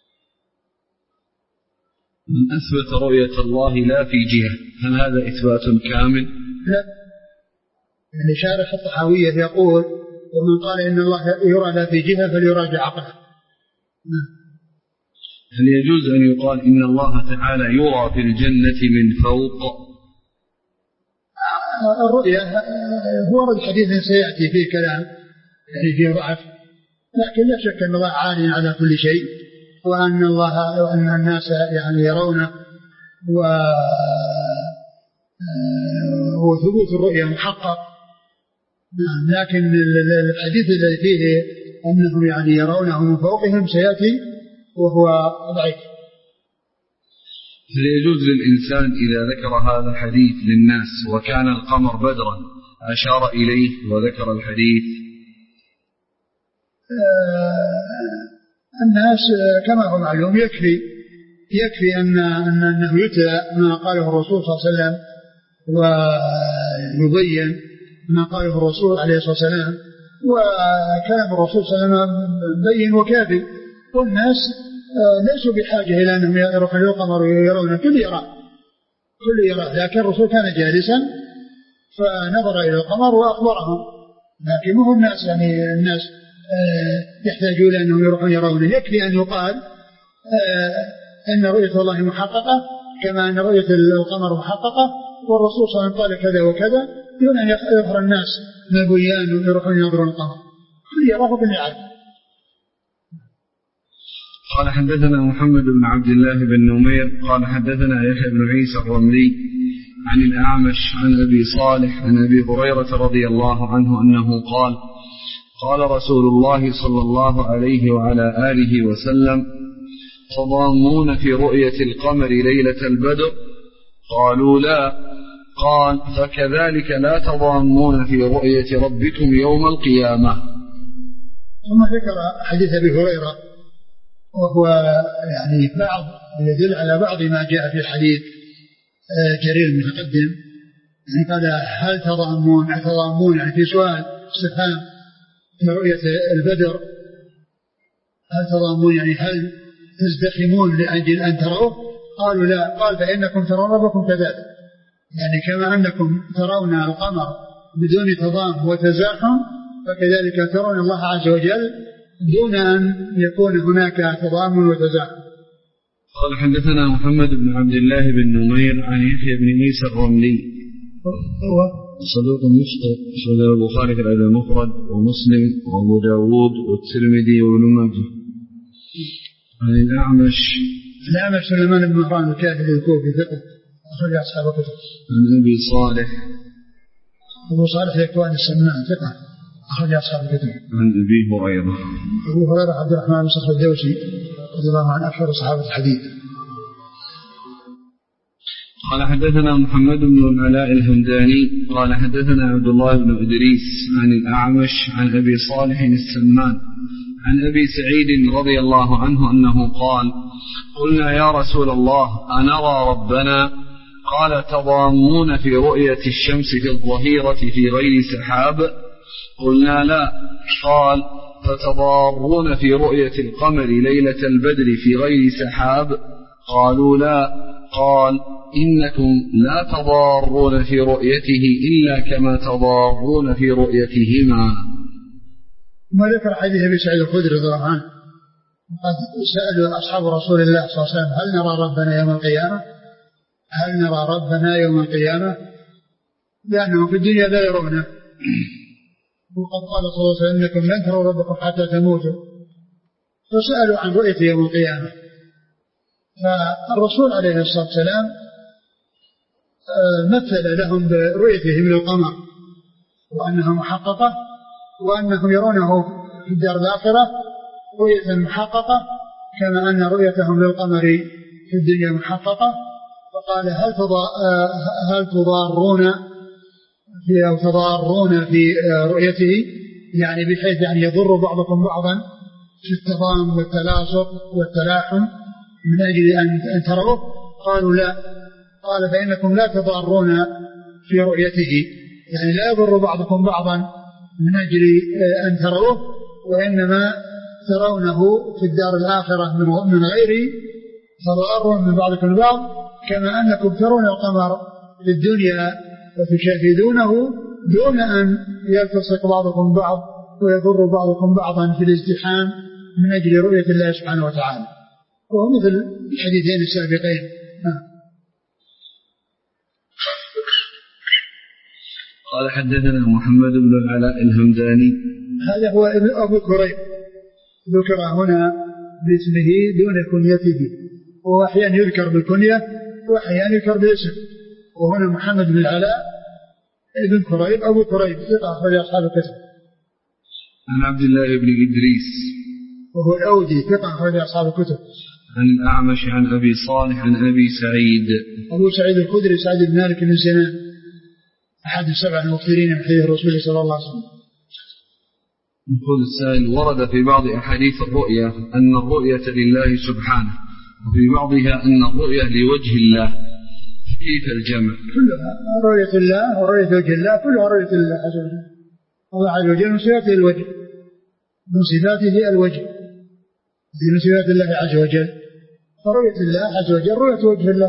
[SPEAKER 1] من أثبت رؤية الله لا في جهة هل هذا إثبات كامل؟
[SPEAKER 2] لا، يعني شارح الطحاوية يقول ومن قال إن الله يرى لا في جهة فليراجع عقله.
[SPEAKER 1] هل يجوز أن يقال إن الله تعالى يرى في الجنة من فوق؟
[SPEAKER 2] الرؤية هو الحديث سيأتي فيه كلام يعني فيه ضعف، لكن لا شك أن الله عالٍ على كل شيء، وأن الناس يعني يرونه، وثبوت الرؤية محقق. لكن الحديث الذي فيه أنهم يعني يرونه من فوقهم سيأتي وهو ضعيف.
[SPEAKER 1] هل يجوز للإنسان إذا ذكر هذا الحديث للناس وكان القمر بدرا أشار إليه وذكر الحديث؟
[SPEAKER 2] الناس كما هو معلوم يكفي أنه يتلى ما قاله الرسول صلى الله عليه وسلم ويبين ما قاله الرسول عليه الصلاة والسلام، وكلام الرسول صلى الله عليه وسلم بين وكافي، والناس ليسوا بحاجة إلى أنهم يروحوا القمر ويرون كل يرى، لكن الرسول كان جالسا فنظر إلى القمر وأخبرهم، لكن هم الناس يعني الناس يحتاجون إلى أنهم يروحون يرونه. يكفي أن يقال أن رؤية الله محققة كما أن رؤية القمر محققة، والرسول صلى الله عليه وسلم قال كذا وكذا، دون أن يظهر الناس ما بيان ويروحون ينظرون القمر، كل يراه بالنعم.
[SPEAKER 1] قال حدثنا محمد بن عبد الله بن نمير قال حدثنا يحيى بن عيسى الرملي عن الأعمش عن أبي صالح عن أبي هريرة رضي الله عنه أنه قال قال رسول الله صلى الله عليه وعلى آله وسلم تضامون في رؤية القمر ليلة البدر؟ قالوا لا. قال فكذلك لا تضامون في رؤية ربكم يوم القيامة.
[SPEAKER 2] ثم ذكر حديث أبي هريرة، وهو يعني بعض يدل على بعض ما جاء في حديث جرير المتقدم، يعني قال هل تضامون يعني في سؤال استفهام في رؤية البدر، هل تضامون يعني هل تزدحمون لأجل أن تروه؟ قالوا لا. قال فإنكم ترون ربكم كذلك، يعني كما أنكم ترون القمر بدون تضام وتزاحم فكذلك ترون الله عز وجل دون أن يكون هناك تضام وتزاحم.
[SPEAKER 1] قال حدثنا محمد بن عبد الله بن نمير عن يحيى بن عيسى الرملي
[SPEAKER 2] هو
[SPEAKER 1] صدوق يخطئ، أخرجه البخاري في الأدب المفرد ومسلم وأبو داود والترمذي وابن ماجه. عن الأعمش
[SPEAKER 2] سليمان بن مهران الكاهلي الكوفي ثقة أخرج أصحاب الكتب.
[SPEAKER 1] عن أبي صالح
[SPEAKER 2] أبو صالح ذكوان السمان ثقة أخرج أصحاب الكتب.
[SPEAKER 1] عن أبي هريرة
[SPEAKER 2] عبد الرحمن بن صخر الدوسي رضي الله عنه أكثر صحابة الحديث.
[SPEAKER 1] قال حدثنا محمد بن العلاء الهمداني قال حدثنا عبد الله بن إدريس عن الأعمش عن أبي صالح السمان عن أبي سعيد رضي الله عنه أنه قال: قلنا يا رسول الله أنرى ربنا؟ قال: تضامون في رؤية الشمس في الظهيرة في غير سحاب؟ قلنا لا. قال: فتضارون في رؤية القمر ليلة البدر في غير سحاب؟ قالوا لا. قال: إنكم لا تضارون في رؤيته إلا كما تضارون في رؤيتهما.
[SPEAKER 2] ما ذكر حديث أبي سعيد الخدري رضي الله عنه قد سألوا أصحاب رسول الله صلى الله عليه وسلم: هل نرى ربنا يوم القيامة؟ هل نرى ربنا يوم القيامة؟ لأنهم في الدنيا لا يرونه، وقد قال صلى الله عليه وسلم: إنكم لن تروا ربكم حتى تموتوا. فسألوا عن رؤية يوم القيامة، فالرسول عليه الصلاة والسلام مثل لهم برؤيته من القمر وأنها محققة، وأنهم يرونه في الدار الآخرة رؤية محققة كما أن رؤيتهم للقمر في الدنيا محققة. فقال: هل تضارون في رؤيته، يعني بحيث يعني يضر بعضكم بعضا في التضام والتلاصق والتلاحم من أجل أن تروه؟ قالوا لا. قال: فإنكم لا تضارون في رؤيته، يعني لا يضر بعضكم بعضا من أجل أن تروه، وإنما ترونه في الدار الآخرة من غير تضار من بعضكم البعض، كما أنكم ترون القمر في الدنيا وتشاهدونه دون أن يلتصق بعضكم بعض ويضر بعضكم بعضا في الازدحام من أجل رؤية الله سبحانه وتعالى. وهو مثل الحديثين السابقين.
[SPEAKER 1] قال حدثنا محمد بن العلاء الهمداني.
[SPEAKER 2] هذا هو أبو كريب، ذكر هنا باسمه دون كنيته، وهو أحيانا يذكر بالكنية وأحيانا يذكر بالاسم. وهنا محمد بن العلاء ابن كريب أبو كريب ثقة أخرج أصحاب الكتب.
[SPEAKER 1] عن عبد الله بن إدريس
[SPEAKER 2] وهو الأودي ثقة أخرج أصحاب الكتب.
[SPEAKER 1] عن الأعمش عن أبي صالح عن أبي سعيد.
[SPEAKER 2] أبو سعيد الخدري سعد بن مالك بن سنان أحد السبع المكثرين من حديث الرسول صلى الله عليه وسلم.
[SPEAKER 1] يقول السائل: ورد في بعض أحاديث الرؤيا أن الرؤية لله سبحانه، وفي بعضها أن الرؤية لوجه الله، كيف الجمع؟
[SPEAKER 2] كلها رؤية الله ورؤية وجه الله، كلها رؤية الله عز وجل. الله عز وجل من صفاته الوجه، من صفاته الوجه، من صفات الله عز وجل، فرؤية الله عز وجل رؤية وجه الله.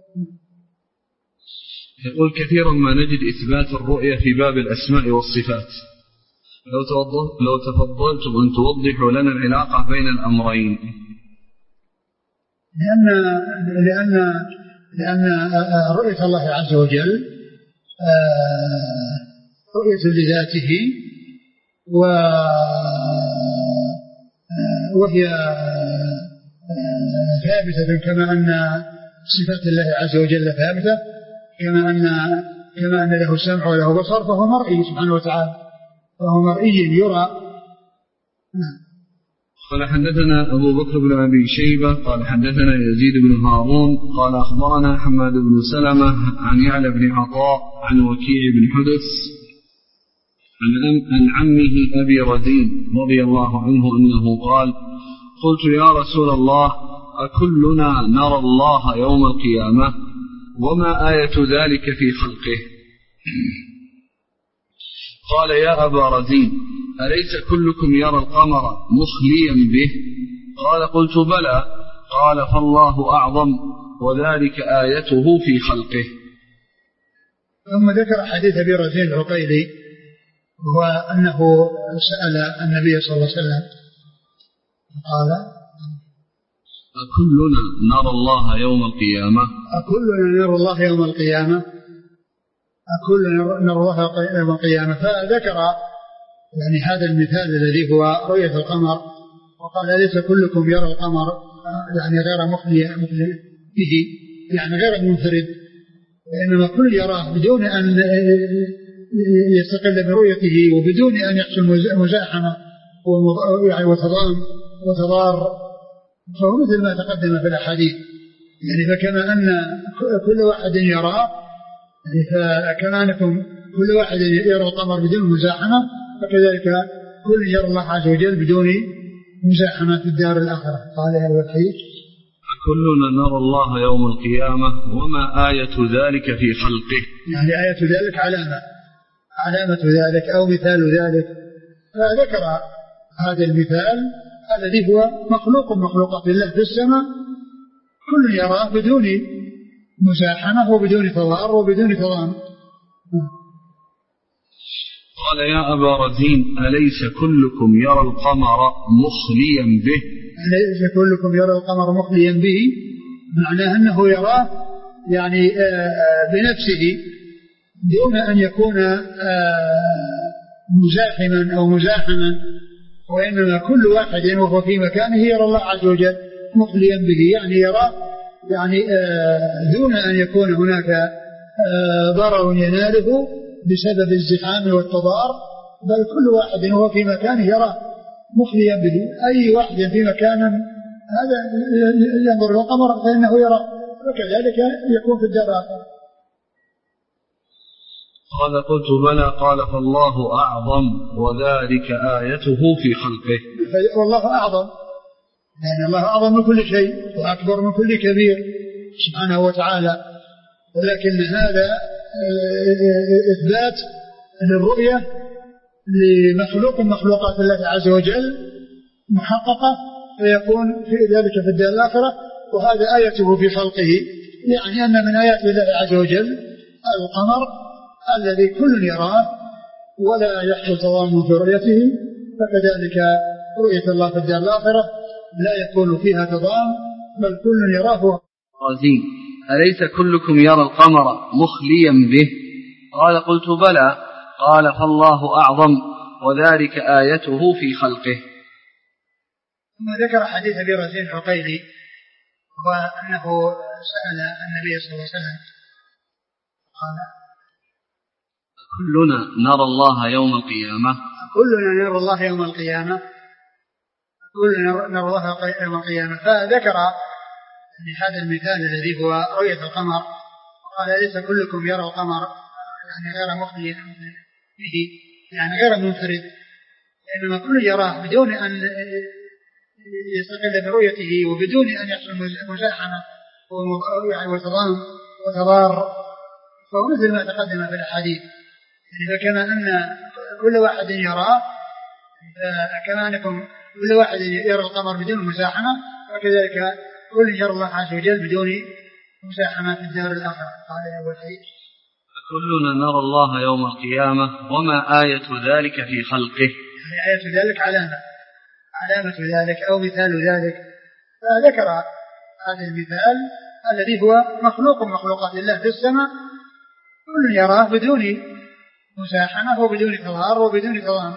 [SPEAKER 1] يقول: كثيرا ما نجد إثبات الرؤية في باب الأسماء والصفات، لو تفضلتم أن توضحوا لنا العلاقة بين الأمرين.
[SPEAKER 2] لأن رؤية الله عز وجل رؤية لذاته، وهي ثابتة كما أن صفات الله عز وجل ثابتة، كما أن له سمع وله بصر، فهو مرئي سبحانه وتعالى، فهو مرئي يرى.
[SPEAKER 1] قال حدثنا أبو بكر بن أبي شيبة قال حدثنا يزيد بن هارون قال أخبرنا حماد بن سلمة عن يعلى بن عطاء عن وكيع بن حدث عن عمه أبي رزين رضي الله عنه أنه قال: قلت يا رسول الله أكلنا نرى الله يوم القيامة؟ وما آية ذلك في خلقه؟ قال: يا أبا رزين أليس كلكم يرى القمر مخليا به؟ قال: قلت بلى. قال: فالله أعظم، وذلك آيته في خلقه.
[SPEAKER 2] ثم ذكر حديث أبي رزين العقيلي هو أنه سأل النبي صلى الله عليه وسلم قال:
[SPEAKER 1] أكلنا نرى الله يوم القيامة؟
[SPEAKER 2] أكلنا نرى الله يوم القيامة؟ أكلنا نرى الله يوم القيامة. فذكر يعني هذا المثال الذي هو رؤية القمر، وقال: أليس كلكم يرى القمر يعني غير مخلي به، يعني غير منفرد، وإنما كل يراه بدون أن يستقل برؤيته وبدون أن يحصل مزاحمة وتضار، فهو مثل ما تقدم في الأحاديث. يعني فكما أن كل واحد يراه، فكما أنكم كل واحد يرى القمر بدون مزاحمة، فكذلك كل يرى الله عز وجل بدون مزاحمة في الدار الآخرة. قال يا الوحيد:
[SPEAKER 1] كلنا نرى الله يوم القيامة وما آية ذلك في خلقه.
[SPEAKER 2] يعني آية ذلك علامة ذلك أو مثال ذلك. فذكر هذا المثال الذي هو مخلوق بالله في السماء، كل يراه بدون مزاحمة وبدون تضار وبدون تضام.
[SPEAKER 1] قال: يا أبا رزين أليس كلكم يرى القمر مخليا به؟
[SPEAKER 2] أليس كلكم يرى القمر مخليا به، معناه أنه يراه يعني بنفسه دون أن يكون مزاحما أو مزاحما، وإنما كل واحد وهو في مكانه يرى الله عز وجل مخليا به، يعني يراه يعني دون أن يكون هناك ضرر يناله بسبب الزحام والتضار، بل كل واحد وهو في مكانه يراه مخليا به. أي واحد في مكان هذا ينظر القمر فإنه يرى، وكذلك يكون في الدار الآخرة.
[SPEAKER 1] قال: قلت بلى. قال: فالله أعظم وذلك آيته في خلقه.
[SPEAKER 2] والله أعظم، يعني الله أعظم من كل شيء وأكبر من كل كبير سبحانه وتعالى، ولكن هذا إثبات للرؤية لمخلوق من مخلوقات الله عز وجل محققة، فيكون في ذلك في الدار الآخرة، وهذا آيته في خلقه، يعني أن من آيات الله عز وجل القمر الذي كل يراه ولا يحصل تضامن في رؤيته، فكذلك رؤية الله في الدار الآخرة لا يكون فيها تضامن، بل كل يراه.
[SPEAKER 1] رزين: أليس كلكم يرى القمر مخليا به؟ قال: قلت بلى. قال: فالله أعظم وذلك آيته في خلقه.
[SPEAKER 2] ثم ذكر حديث أبي رزين العقيلي وأنه سأل النبي صلى الله عليه وسلم قال:
[SPEAKER 1] كلنا نرى الله يوم القيامة؟
[SPEAKER 2] كلنا نرى الله يوم القيامة، كلنا نرى الله يوم القيامة. فذكر يعني هذا المثال الذي هو رؤية القمر، وقال: أليس كلكم يرى القمر يعني غير مخلي به، يعني غير منفرد، إنما كل يراه بدون أن يستقل برؤيته وبدون أن يحصل مزاحمة وتضار، فهو مثل ما تقدم في الأحاديث. يعني فكما أن كل واحد يراه، فكما أنكم كل واحد يرى القمر بدون مزاحمة، وكذلك كل يرى الله عز وجل بدون مزاحمة في الدار الآخرة. قال يا أبو الحديث:
[SPEAKER 1] كلنا نرى الله يوم القيامة وما آية ذلك في خلقه.
[SPEAKER 2] يعني آية ذلك علامة ذلك أو مثال ذلك. فذكر هذا المثال الذي هو مخلوقات الله في السماء، كل يراه بدون مزاحمة وبدون تضار وبدون تضامن.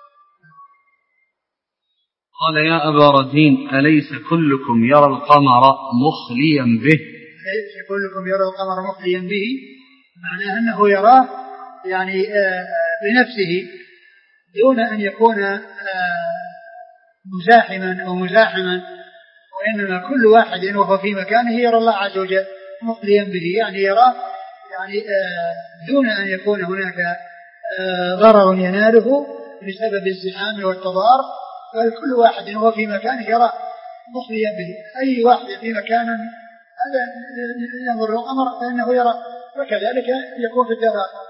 [SPEAKER 1] قال: يا أبا رزين أليس كلكم يرى القمر مخليا به؟
[SPEAKER 2] أليس كلكم يرى القمر مخليا به، معناه أنه يراه يعني بنفسه دون أن يكون مزاحما أو مزاحما، وإنما كل واحد وهو في مكانه يرى الله عز وجل مخليا به، يعني يراه يعني دون أن يكون هناك ضرر يناله بسبب الزحام والتضار، بل كل واحد وهو في مكانه يرى مخليا به. أي واحد في مكان هذا ينظر القمر فإنه يرى، وكذلك يكون في الدار الآخرة.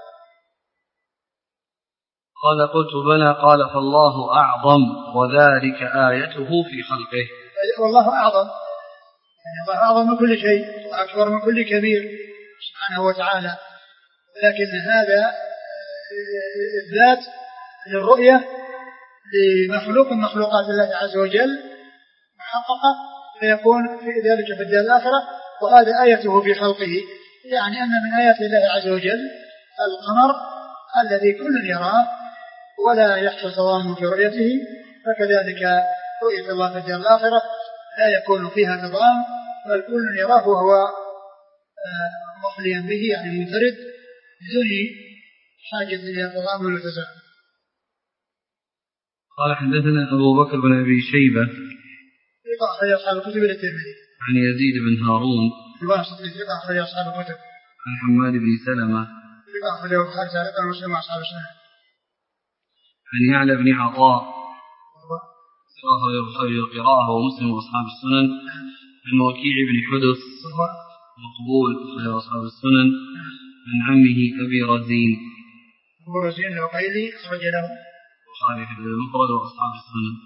[SPEAKER 1] قال: قلت بلى. قال: فالله أعظم وذلك آيته في خلقه.
[SPEAKER 2] والله أعظم، يعني الله أعظم من كل شيء وأكبر من كل كبير سبحانه وتعالى. لكن هذا إثبات للرؤية لمخلوق من مخلوقات الله عز وجل محققة، فيكون في ذلك في الدار الآخرة. وهذا آيته في خلقه، يعني أن من آيات الله عز وجل القمر الذي كل يراه ولا يحصل تضامن في رؤيته، فكذلك رؤية الله في الدار الآخرة لا يكون فيها تضامن، بل كل يراه وهو مخليا به، يعني منفرد بدون حاجة إلى تضامن وتزاحم.
[SPEAKER 1] قال حدثنا أبو بكر بن أبي شيبة
[SPEAKER 2] ثقة أخرج أصحاب الكتب إلى الترمذي.
[SPEAKER 1] عن يزيد بن هارون
[SPEAKER 2] ثقة أخرج أصحاب الكتب.
[SPEAKER 1] عن حماد بن سلمة
[SPEAKER 2] ثقة أخرج البخاري تعليقا ومسلم وأصحاب السنن.
[SPEAKER 1] عن يعلى بن عطاء قراءة ومسلم وأصحاب السنن. عن وكيع بن حدث مقبول أخرج أصحاب السنن. عن عمه أبي رزين
[SPEAKER 2] العقيلي أخرج له
[SPEAKER 1] البخاري في المفرد وأصحاب السنن.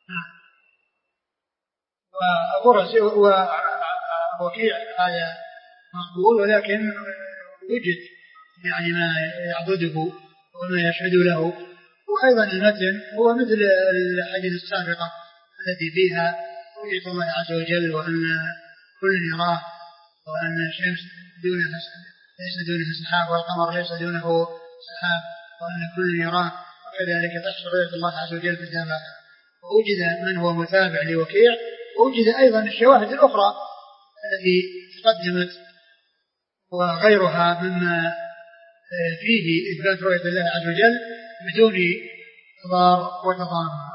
[SPEAKER 2] وأبو رزين ووكيع هذا مقبول، ولكن وجد يعني ما يعبده وما يشهد له. وأيضا المتن هو مثل الحديث السابقة التي فيها رؤية الله عز وجل، وأن كل يراه، وأن الشمس ليس دونها سحاب، والقمر ليس دونه سحاب، وأن كل يراه، وكذلك تحصل رؤية الله عز وجل في الدار الآخرة. ووجد من هو متابع لوكيع، ووجد أيضا الشواهد الأخرى التي تقدمت وغيرها مما فيه إثبات رؤية الله عز وجل بدون تضار وتضامن.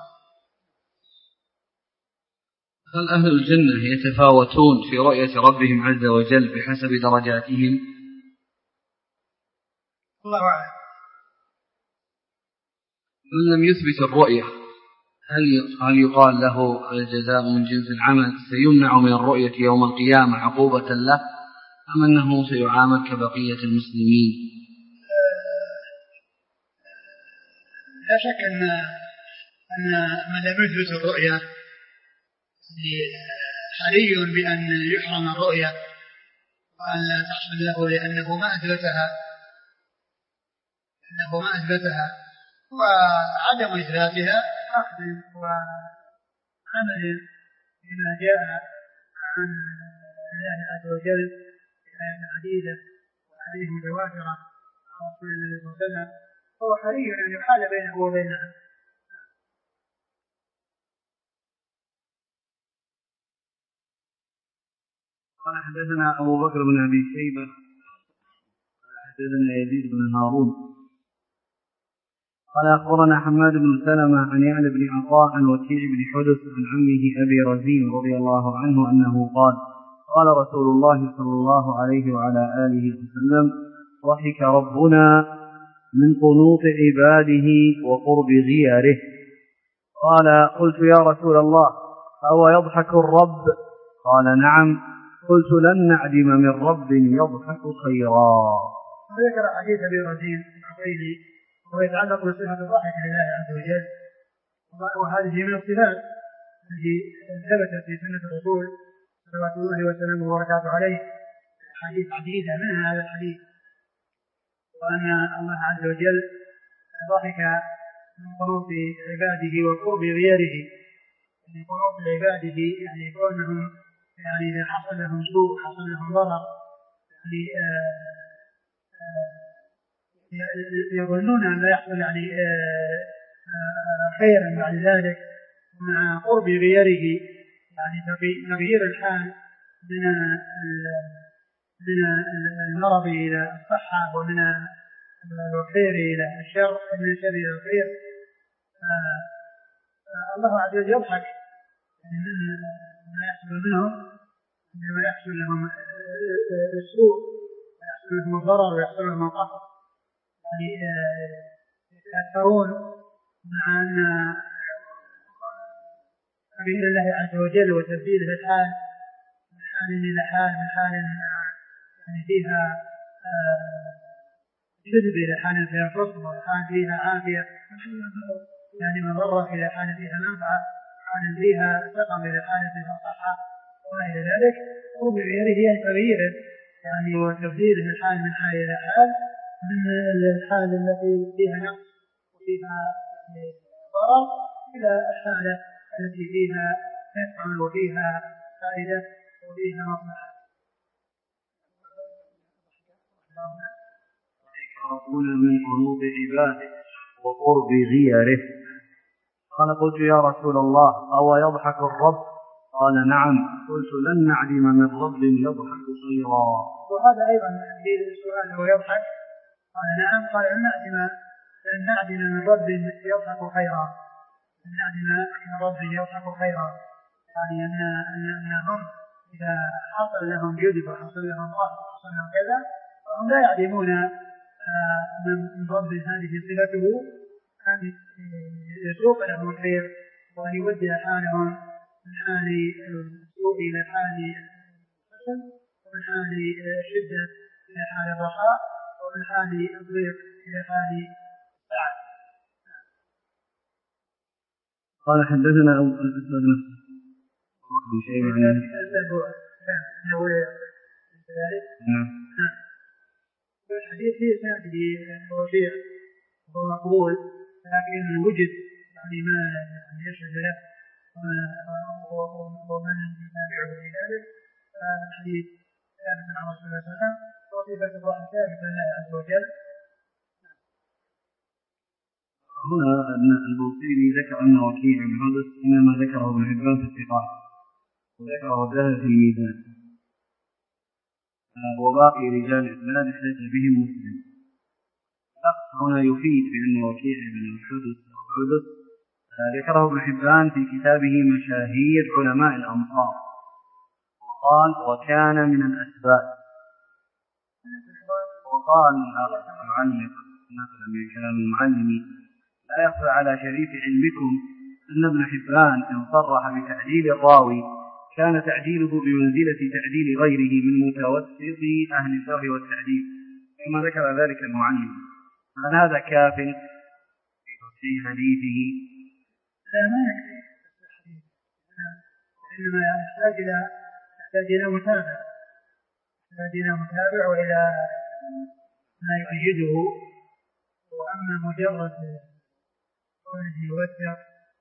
[SPEAKER 1] هل أهل الجنة يتفاوتون في رؤية ربهم عز وجل بحسب درجاتهم؟
[SPEAKER 2] الله أعلم.
[SPEAKER 1] من لم يثبت الرؤية هل يقال له الجزاء من جنس العمل سيمنع من الرؤية يوم القيامة عقوبة له، أم أنه سيعامل كبقية المسلمين؟
[SPEAKER 2] لا شك أن من لم يثبت الرؤية حري بأن يحرم الرؤية وأن لا تحصل له، لأنه ما أثبتها، وعدم إثباتها أخذ وعمل بما جاء عن الله عز وجل في آيات عديدة وحديث متواترة عن رسول الله صلى الله عليه وسلم، فهو حري أن يحال بينه وبينها.
[SPEAKER 1] قال حدثنا أبو بكر بن أبي شيبة قال حدثنا يزيد بن هارون قال أخبرنا حماد بن سلمة عن يعلى بن عطاء عن وكيع بن حدث عن عمه أبي رزين رضي الله عنه أنه قال قال رسول الله صلى الله عليه وعلى آله وسلم: ضحك ربنا من قنوط عباده وقرب غيره. قال: قلت يا رسول الله أو يضحك الرب؟ قال: نعم. قلت: لن نعدم من رب يضحك خيرا.
[SPEAKER 2] ذكر حديث أبي رزين العقيلي ويتعلق بصفة الضحك لله عز وجل، وهذه من الصفات التي ثبتت في سنة الرسول صلوات الله وسلامه وبركاته عليه حديث عديدة منها هذا الحديث، وأن الله عز وجل ضحك من قنوط عباده وقرب غيره، يعني قنوط عباده يعني كونهم يعني إذا حصل لهم سوء حصل لهم ضرر يعني يظنون أن لا يحصل يعني خيرا بعد ذلك، مع قرب غيره يعني تغيير الحال من المرض إلى الصحة، ومن الخير إلى الشر، ومن الشر إلى الخير. الله عز وجل يضحك يعني ما يحصل منهم عندما يحصل لهم السوء ويحصل لهم الضرر ويحصل لهم القهر، يعني يتأثرون مع أن تغيير الله عز وجل وتبديل الحال من حال إلى حال، من حال يعني فيها جذب إلى حال فيها حسن، وحال فيها عافية، يعني مضرة إلى حال فيها منفعة، حال فيها سقم إلى حال فيها صحة، وما إلى ذلك. وبغيره هي تغييره يعني وتبديله الحال من حال إلى حال، من الحال التي فيها نقص وفيها ضرر إلى الحالة التي فيها نفع وفيها فائدة وفيها مصلحة.
[SPEAKER 3] يكرهون من قنوط عباده وقرب غيره. قال قلت يا رسول الله أو يضحك الرب؟ قال نعم. قلت لن نعدم من رب يضحك خيرا.
[SPEAKER 2] وهذا أيضا في السؤال هو يضحك؟ قال نعم. قال لن نعدم من رب يضحك خيرا. لن نعدم من رب يضحك خيرا، يعني أنهم إذا حصل لهم جدب وحصل لهم ضعف وحصل لهم كذا فهم لا يعدمون من رب هذه صفته أن يسوق لهم الخير وأن يبدل حالهم من حال السوء إلى حال الحسن، ومن حال الشدة إلى حال الرخاء، ومن حال الضيق إلى حال السعة.
[SPEAKER 3] قال حدثنا أبو الأسود شيء معناه
[SPEAKER 2] الحديث فيه سنده وشيء هو مقبول، لكن وجد يعني ما يشهد له ومن يتابعه في ذلك. الحديث ثابت عن رسول الله صلى الله عليه وسلم وصفة الله ثابتة لله عز وجل.
[SPEAKER 3] هنا أن البوصيري ذكر أن وكيع بن حدث إنما ذكره ابن حبان في الثقات وذكره الذهبي في الميزان، وباقي رجال الإسناد احتج بهم مسلم. هنا يفيد بأن وكيع بن حدث ذكره ابن حبان في كتابه مشاهير علماء الأمصار، وقال وكان من الأسباب. وقال المعلم نقل من كلام المعلمين لا يخفى على شريف علمكم أن ابن حبان إن صرح بتعديل الراوي كان تعديله بمنزلة تعديل غيره من متوسط أهل الجرح والتعديل كما ذكر ذلك المعلم. هل هذا كاف في تصحيح حديثه؟
[SPEAKER 2] لا، ما يكفي، إنما يحتاج إلى متابع وإلى ما يؤيده. وأما مجرد كونه يوثق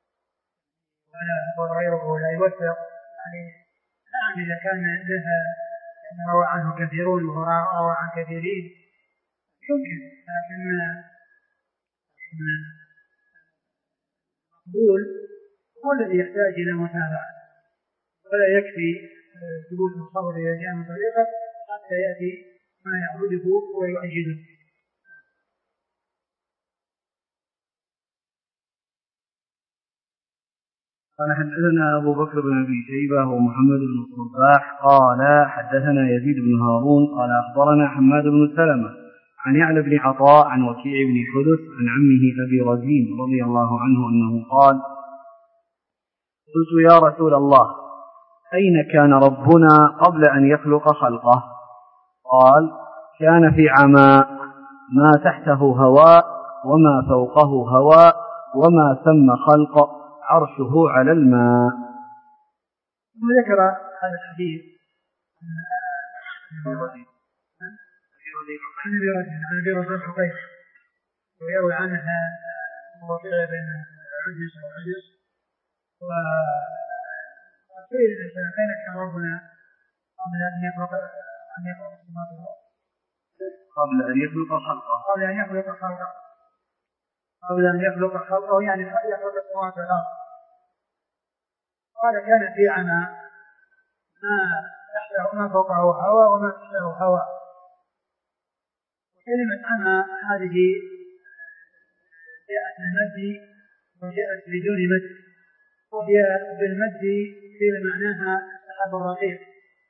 [SPEAKER 2] ولا غيره لا يوثق، يعني نعم إذا كان لها روى عنه كثيرون وروى عن كثيرين يمكن، لكن المقبول هو الذي يحتاج إلى متابعة، ولا يكفي ثبوت الخبر إذا جاء من طريقه حتى يأتي ما يعبده ويؤيده.
[SPEAKER 3] قال حدثنا أبو بكر بن أبي شيبة ومحمد بن الصباح قال حدثنا يزيد بن هارون قال أخبرنا حماد بن سلمة عن يعلى بن عطاء عن وكيع بن حدث عن عمه أبي رزين رضي الله عنه أنه قال قلت يا رسول الله أين كان ربنا قبل أن يخلق خلقه؟ قال كان في عماء ما تحته هواء وما فوقه هواء وما ثم خلق عرشه على الماء.
[SPEAKER 2] وذكر هذا الحديث عن أبي رزين حقيق ويروي عنها موضع بين عجز وعجز. وقيل كان ربنا قبل أن يخلق خلقه يعني يخلق السماوات والأرض. قال كان في عمى ما تحته ما فوقه هواء وما تحته هواء. وكلمة عمى هذه جاءت بالمد وجاءت بدون مد، وهي بالمد قيل معناها السحاب الرقيق،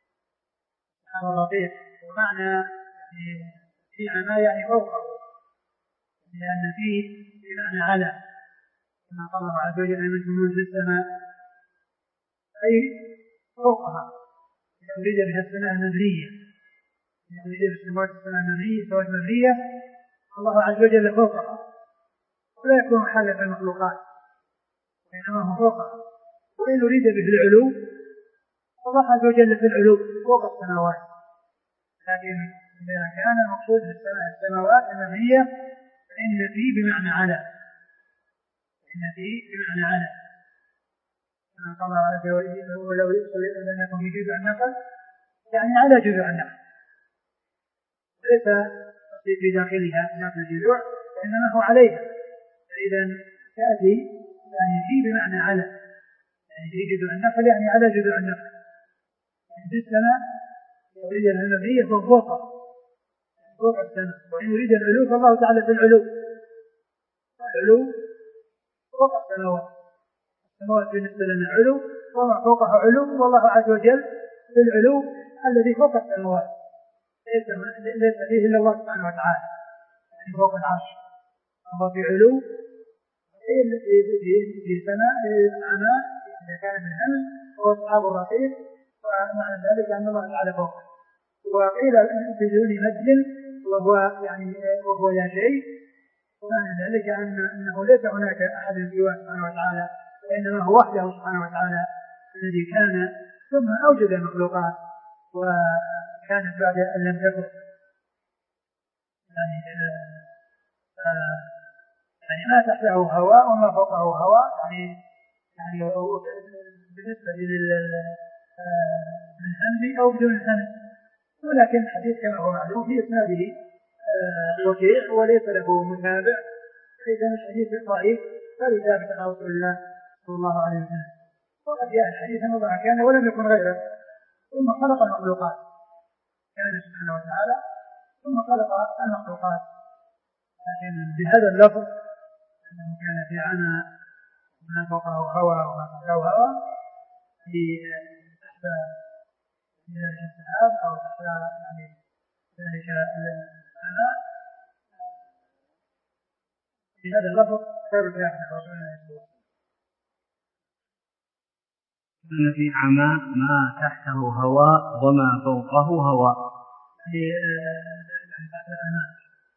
[SPEAKER 2] ومعنى في عمى يعني فوقه، لأن فيه بمعنى على كما قال الله عز وجل أمنتم من في السماء أي فوقها، يريد بها السماء المبنية، يريد بالسماوات السماء المبنية سواء مبنية الله عز وجل فوقها، ولا يكون محلا في المخلوقات وإنما هو فوقها. وإن يريد به العلو الله عز وجل في العلو فوق السماوات، لكن إذا كان المقصود السماوات المبنية فإن في بمعنى على، إن في بمعنى على، كما قال عز وجل ولو لم يكن في جذع النخل، يعني على جذع النخل، ليس في داخلها داخل الجذوع وإنما هو عليها. فإذا تأتي يعني في بمعنى على، يعني في جذوع النخل يعني على جذوع النخل، يعني في السماء يريد المبنية فوق السماء، وإن يريد العلو فالله تعالى في العلو، العلو فوق السماوات، السماوات بالنسبة لنا علو وما فوقها علو، والله عز وجل في العلو الذي فوق السماوات ليس فيه إلا الله سبحانه وتعالى، يعني فوق العرش، الله في علو في سماء الأعمال إذا كان من أمس هو أصحاب الرقيق، ومعنى ذلك أن الله تعالى فوقه. وقيل بدون مد وهو لا شيء، ومعنى ذلك أنه ليس هناك أحد سواه سبحانه وتعالى، وإنما هو وحده سبحانه وتعالى الذي كان ثم أوجد المخلوقات وكانت بعد أن لم تكن، يعني ما تحته هواء وما فوقه هواء، يعني بالنسبة من همزي أو بدون همز. ولكن الحديث كما هو معلوم في إسناده وكيع وليس له متابع، فإذا الحديث ضعيف فلثابت عن رسول الله صلى الله عليه وسلم. وقد جاء الحديث أن الله كان ولم يكن غيره ثم خلق المخلوقات، كان سبحانه وتعالى ثم خلق المخلوقات، لكن بهذا اللفظ أنه كان في عنا ما فوقه هواء وما تحته هواء في تحت ذلك السحاب أو تحت يعني ذلك السماء، في هذا اللفظ خير الكلام عن رسول الله صلى الله عليه وسلم.
[SPEAKER 3] كان في عماء ما تحته هواء وما فوقه هواء،
[SPEAKER 2] يعني تحت العناء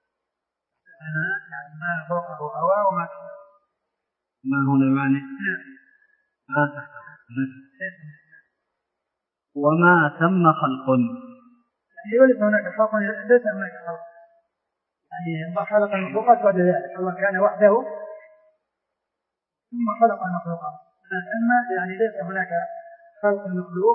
[SPEAKER 2] يعني ما فوقه هواء وما تحته،
[SPEAKER 3] ما هنا معنى ما تحته وما ثم خلق،
[SPEAKER 2] يعني وليس هناك خلق، ليس هناك خلق، يعني الله خلق المخلوقات بعد ذلك، الله كان وحده ثم خلق المخلوقات، أما يعني ليس هناك خلق المخلوق.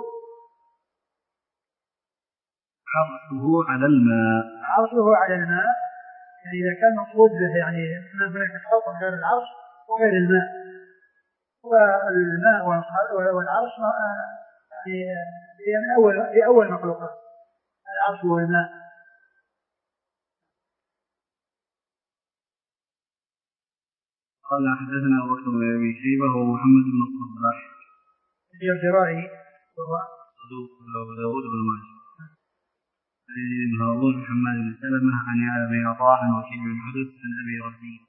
[SPEAKER 3] عرشه على الماء،
[SPEAKER 2] عرشه على الماء، يعني إذا كان مقصود به يعني أن هناك خلق غير العرش وغير الماء، والماء والعرش يعني في أول مخلوقات العرش والماء.
[SPEAKER 3] قال حدثنا أبو بكر بن أبي شيبة ومحمد بن الصباح
[SPEAKER 2] الجرائي وهو
[SPEAKER 3] صدوق أبو داود بن ماجه عن بن هارون محمد بن سلمة عن يعلى بن عطاء عن وكيع بن حدث عن أبي ربيع.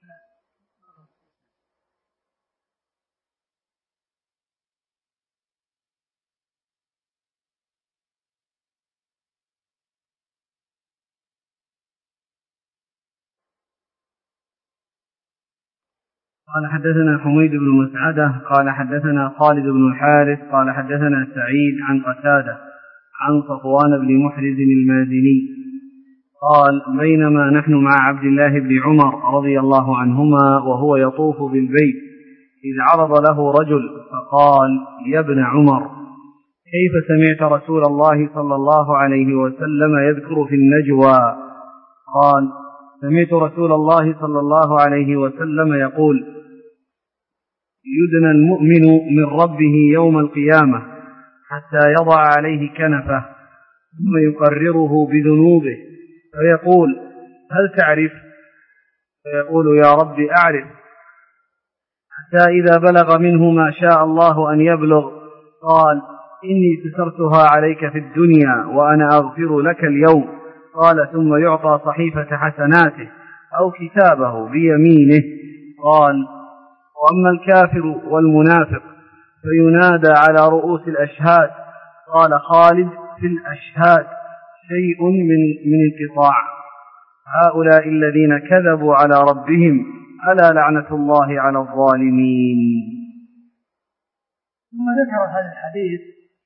[SPEAKER 3] قال حدثنا حميد بن مسعدة قال حدثنا خالد بن الحارث قال حدثنا سعيد عن قتادة عن صفوان بن محرز المازني قال بينما نحن مع عبد الله بن عمر رضي الله عنهما وهو يطوف بالبيت إذ عرض له رجل فقال يا ابن عمر كيف سمعت رسول الله صلى الله عليه وسلم يذكر في النجوى؟ قال سمعت رسول الله صلى الله عليه وسلم يقول يدنى المؤمن من ربه يوم القيامة حتى يضع عليه كنفه ثم يقرره بذنوبه فيقول هل تعرف؟ فيقول يا رب أعرف، حتى إذا بلغ منه ما شاء الله أن يبلغ قال إني سترتها عليك في الدنيا وأنا أغفر لك اليوم. قال ثم يعطى صحيفة حسناته أو كتابه بيمينه. قال وأما الكافر والمنافق فينادى على رؤوس الأشهاد. قال خالد في الأشهاد شيء من انقطاع. هؤلاء الذين كذبوا على ربهم ألا لعنة الله على الظالمين.
[SPEAKER 2] ثم ذكر هذا الحديث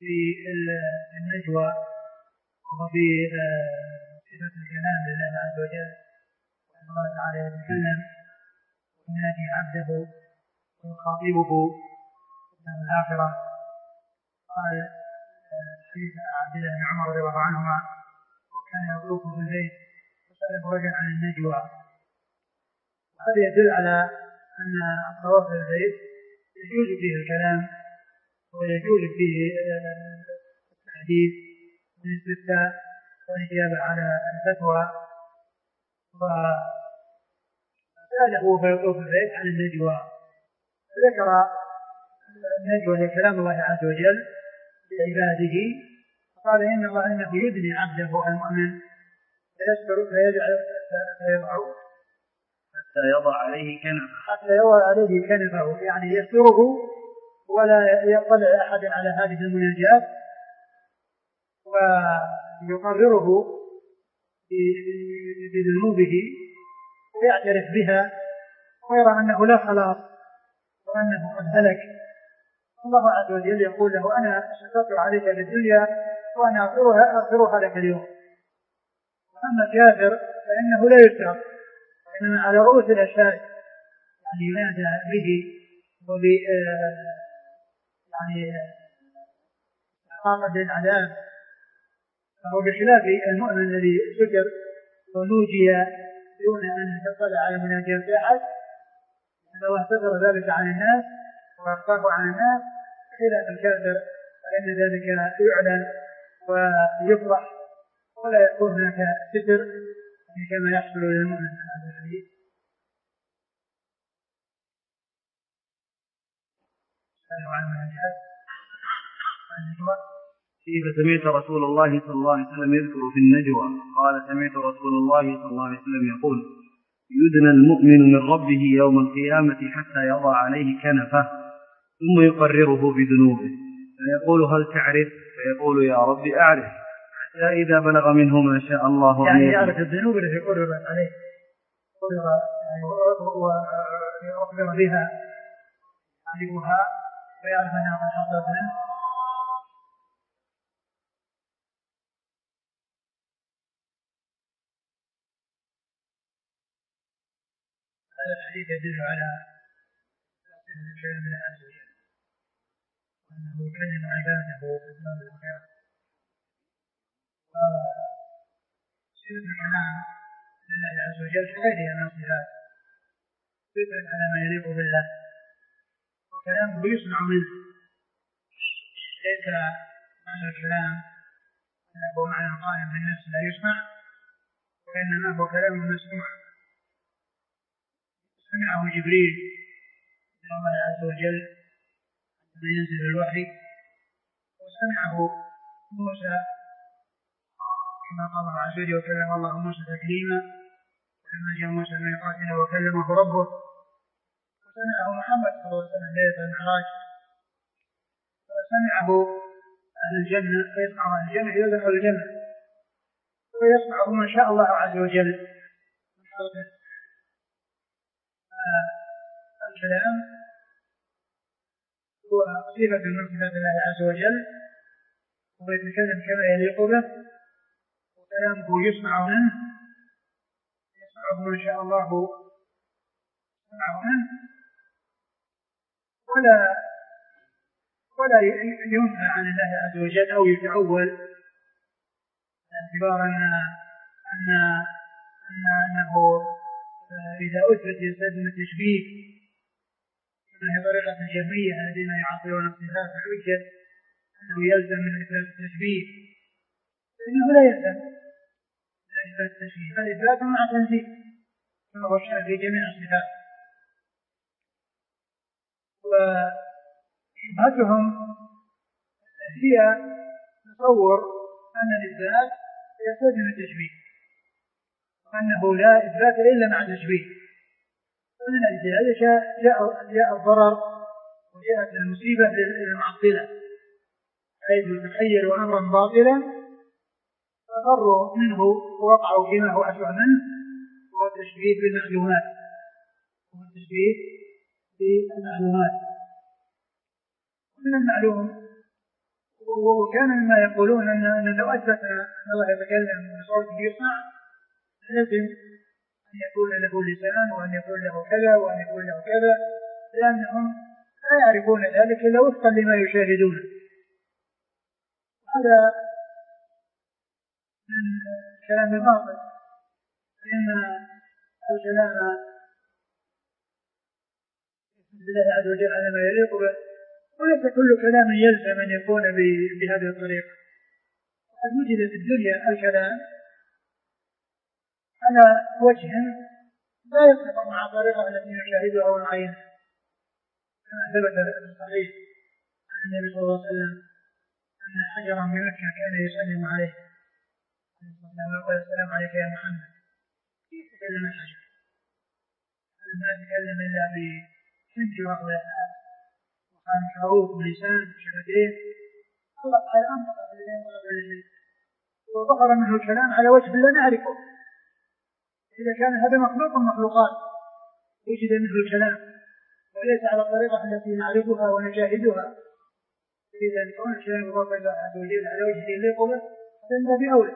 [SPEAKER 2] في النجوى وفي صفة الكلام لله عز وجل، وأن الله تعالى يتكلم وينادي عبده ويخاطبه في الآخرة. قال حديث عبد الله بن عمر رضي الله عنهما: وكان يطوف في البيت فسأله رجل عن النجوى. هذا يدل على أن الطواف في البيت يجوز فيه الكلام ويجوز فيه التحديث والاستفتاء والإجابة على الفتوى. وسأله وهو يطوف في البيت عن النجوى، ذكر النجوى هي كلام الله عز وجل لعباده، قال إنه يدني عبده المؤمن فيسر فيجعل
[SPEAKER 3] حتى يضع عليه
[SPEAKER 2] كنفه، يعني يسره ولا يطلع أحد على هذه المناجات، ويقرره بذنوبه ويعترف بها ويرى أنه لا خلاص وأنه قد هلك. الله عز وجل يقول له: أنا شكرت عليك في الدنيا وأنا أغفرها لك اليوم. وأما الكافر فإنه لا يسر، وإنما على رؤوس الأشهاد يعني ينادى به يعني إقامة للعذاب. فهو بخلاف المؤمن الذي سكر ونوجي دون أن يطلع على مناجاة أحد، الله ستر ذلك عن الناس وأخفاه عن الناس، خلاف الكافر فإن ذلك يعلن ويفرح ولا يكون هناك ستر كما يحصل للمؤمن في هذا الحديث.
[SPEAKER 3] كيف سمعت رسول الله صلى الله عليه وسلم يذكر في النجوى؟ قال: سمعت رسول الله صلى الله عليه وسلم يقول: يدنى المؤمن من ربه يوم القيامة حتى يضع عليه كنفه ثم يقرره بذنوبه فيقول: هل تعرف؟ فيقول: يا رب أعرف. حتى إذا بلغ منه ما شاء الله
[SPEAKER 2] يعني يعرف الذنوب التي قررت عليه ويخبر بها يعرفها ويعرف أنها قد حصلت منه. هذا الحديث يدل على الكلام الله عز وجل وأنه يكلم عباده في الدار الآخرة. وصفة الكلام لله عز وجل كغيرها من الصفات يدل على ما يليق بالله، وكلامه يسمع منه، ليس معنى الكلام أنه معنى قائم بالنفس لا يسمع، وإنما هو كلام مسموع سمعه جبريل من الله عز وجل عندما ينزل الوحي، وسمعه موسى كما قال الله عز وجل: وكلم الله موسى تكليما ولما جاء موسى ميقاتنا وكلمه ربه. وسمعه محمد صلى الله عليه وسلم ليلة المعراج، وسمعه أهل الجنة فيسمع أهل الجنة إذا دخلوا الجنة، ويسمعه ما شاء الله عز وجل من خلقه. الكلام هو صفة من صفات الله عز وجل، ويتكلم كما يليق به، وكلامه يسمع منه ما شاء الله سمعه منه، ولا ينفى عن الله عز وجل أو يتأول باعتبار أنه إذا أثبت يستلزم التشبيه كما هي طريقة الجهمية الذين يعطلون الصفات بحجة أنه يلزم من إثبات التشبيه، فإنه لا يلزم من إثبات التشبيه، بل إثبات مع تنزيه كما هو الشأن في جميع الصفات. وشبهتهم هي تصور أن الإثبات يستلزم التشبيه، وأنه لا إثبات إلا مع تشبيه. ومن أجل ذلك جاء الضرر وجاءت المصيبة للمعطلة، حيث تخيلوا أمرا باطلا ففروا منه ووقعوا فيما هو أسوأ منه، وهو التشبيه بالمعلومات. ومن المعلوم وكان مما يقولون أن لو أثبتنا أن الله يتكلم بصوته يسمع لازم أن يكون له لسان وأن يكون له كذا وأن يكون له كذا، لأنهم لا يعرفون ذلك إلا وفقا لما يشاهدون. هذا من كلام الباطل، فإن الكلام بالله عز وجل على ما يليق به، وليس كل كلام يلزم أن يكون بهذه الطريقة. قد وجد في الدنيا الكلام على وجه لا يتفق مع الطريقة التي يشاهدها ونعينها، كما ثبت في الصحيح عن النبي صلى الله عليه وسلم أن حجرا من مكة كان يسلم عليه ويقول السلام عليك يا محمد. كيف تكلم الحجر؟ ما تكلم إلا بحنجرة وكان حروف ولسان وشفتين. الله تعالى أنطق باللسان وظهر منه الكلام على وجه لا نعرفه. إذا كان هذا مخلوق من المخلوقات وجد منه الكلام وليس على الطريقة التي نعرفها ونشاهدها، إذا كون الكلام يضاف إلى عز وجل على وجه يليق به فإنه بأولى.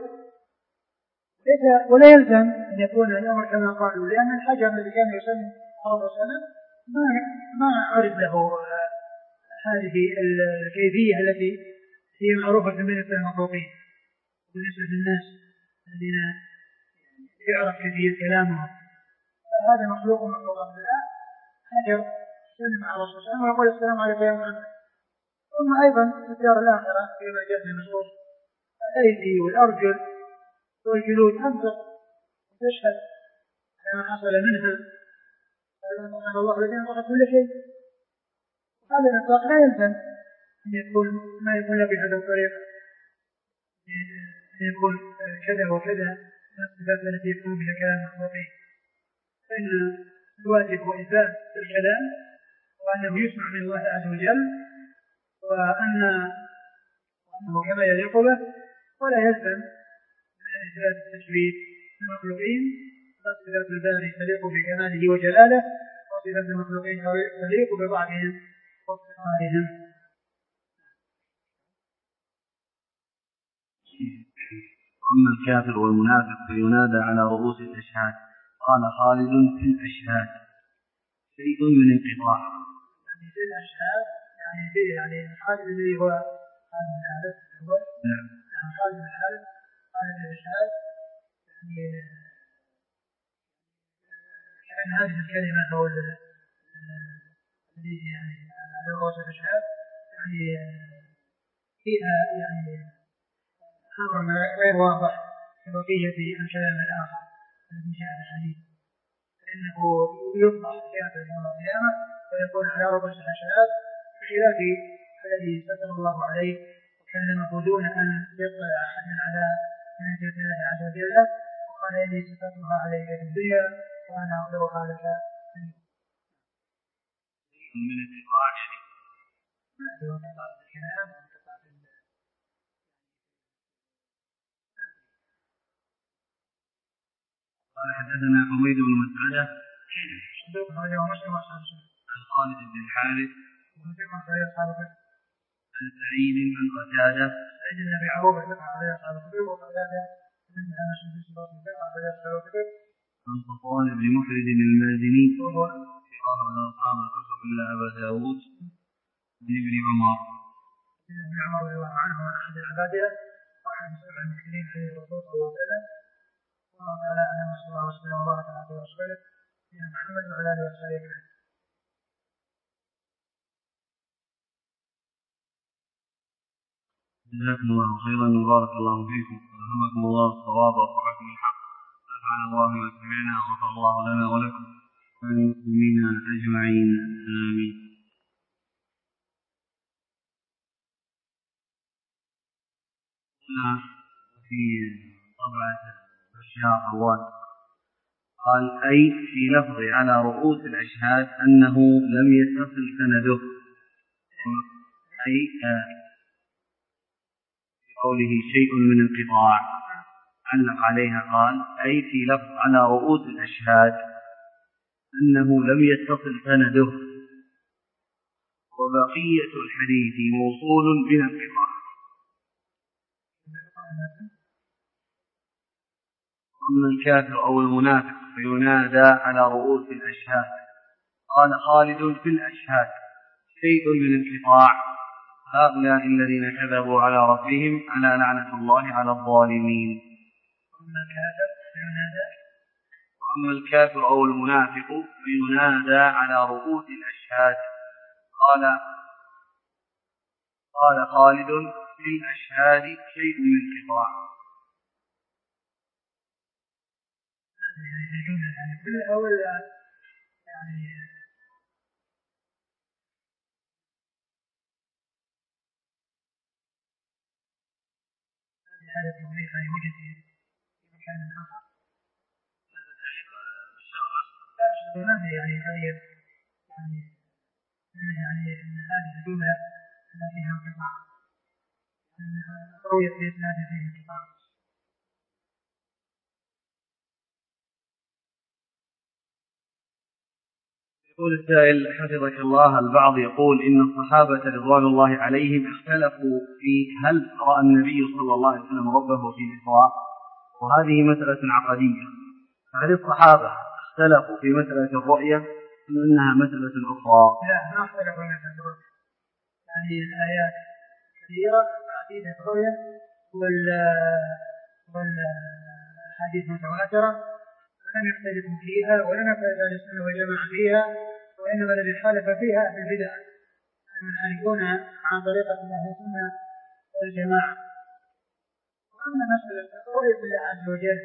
[SPEAKER 2] ولا يلزم أن يكون الأمر كما قالوا، لأن الحجر الذي كان يسلم صلى الله عليه وسلم ما عرف له هذه الكيفية التي هي معروفة بالنسبة للمخلوقين بالنسبة للناس الذين يعرف كيفية كلامهم. هذا مخلوق من مخلوقات الله. حجر يسلم على الرسول صلى الله عليه وسلم ويقول السلام عليك يا محمد. ثم أيضا في الدار الآخرة فيما جاء في النصوص الأيدي والأرجل والجلود تنطق وتشهد على ما حصل منها، سبحان الله الذي انطق كل شيء. هذا الإطلاق لا يلزم أن يكون ما يكون بهذا الطريقة، أن يكون كذا وكذا من الصفات التي يكون بها كلام المخلوقين. فإن الواجب هو إثبات الكلام وأنه يسمع من الله عز وجل وأنه كما يليق به، ولا يلزم من إثبات التشبيه المخلوقين. صفات الباري تليق بكماله وجلاله، وصفات المخلوقين تليق ببعضهم وافتقارهم.
[SPEAKER 3] أما الكافر والمنافق فينادى على رؤوس الأشهاد. قال خالد في الأشهاد شيء من انقطاع.
[SPEAKER 2] يعني في الأشهاد يعني خالد الذي هو خالد الحارث هو خالد الحارث خالد الأشهاد، يعني كان هذه الكلمة هو الذي يعني على رؤوس الأشهاد يعني فيها يعني أمر غير واضح كبقية الكلام الآخر الذي جاء في الحديث، فإنه يطلع في آخر يوم القيامة ويكون على رؤوس الأشهاد بخلاف الذي ستر الله عليه وكلمه دون أن يطلع أحد على منزلة الله عز وجل، وقال إني سترتها عليك في الدنيا وأنا أغفرها لك
[SPEAKER 3] من الانقطاع. يعني
[SPEAKER 2] ما هو انقطاع الكلام وانقطاع
[SPEAKER 3] قال حدثنا حميد بن مسعدة عن خالد بن الحارث عن سعيد بن قتادة عن صفوان بن محرز المازني رواه أصحاب الكتب إلا أبا داود عن ابن عمر
[SPEAKER 2] رضي الله عنه وأحد العبادلة وأحد السبع المكثرين في الرسول صلى الله عليه وسلم. وقال أنا صلى الله عليه وسلم وبارك على رسوله سيدنا محمد وعلى آله وصحبه أجمعين.
[SPEAKER 3] جزاكم الله خيرا وبارك الله فيكم وألهمكم الله الصواب ووفقكم الحق. نفعنا الله بما سمعنا وغفر الله لنا ولكم وللمسلمين أجمعين آمين. في طبعة الشيخ رواد قال أي في لفظ على رؤوس الأشهاد أنه لم يتصل سنده، أي قوله شيء من انقطاع علق عليها قال أي في لفظ على رؤوس الأشهاد أنه لم يتصل سنده وبقية الحديث موصول بلا انقطاع. أما الكافر أو المنافق فينادى على رؤوس الأشهاد. قال خالد في الأشهاد شيء من انقطاع. هؤلاء الذين كذبوا على ربهم على لعنة الله على الظالمين. وأما الكافر أو المنافق فينادى على رؤوس الأشهاد. قال خالد في الأشهاد شيء من انقطاع.
[SPEAKER 2] هذا التوضيح يوجد في مكان آخر. هذا تعليق الشرع. لا يعني هذه أن هذه الجملة فيها انقطاع. رؤية الإسناد فيه انقطاع.
[SPEAKER 3] يقول السائل حفظك الله، البعض يقول إن الصحابة رضوان الله عليهم اختلفوا في هل رأى النبي صلى الله عليه وسلم ربه في الإسراء، وهذه مسألة عقدية. فهل الصحابة اختلفوا في مسألة الرؤية أم أنها مسألة أخرى؟
[SPEAKER 2] لا، ما اختلفوا في مسألة الرؤية. يعني الآيات كثيرة عديدة الرؤية والحديث متواترة ولم يختلفوا فيها ولم يختلف أهل السنة والجماعة فيها، وإنما الذي خالف فيها أهل البدع المنحرفون عن طريقة أهل السنة والجماعة. وأما مسألة رؤية الله عز وجل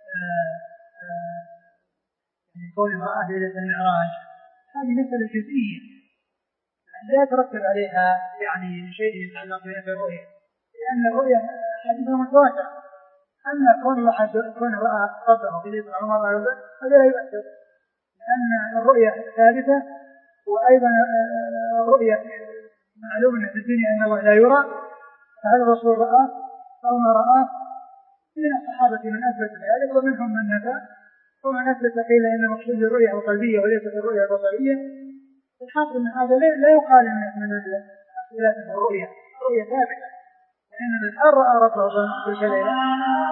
[SPEAKER 2] كون امرأة ليلة المعراج هذه مسألة جزئية لا يترتب عليها يعني شيء يتعلق بالرؤية، لأن الرؤية حديث متواتر. أما كون رأى ربه في ليلة المعراج هذا لا يؤثر، لأن الرؤية ثابتة، وأيضا الرؤية معلوم في الدنيا أنه لا يرى، فهل الرسول رآه أو ما رآه؟ من الصحابة من أثبت ذلك ومنهم من نفى، ومن أثبت قيل إن مقصود الرؤية القلبية وليست الرؤية البصرية. الحاصل أن هذا لا يقال من اختلاف الرؤية ثابتة، لأن من رأى ربه تلك الليلة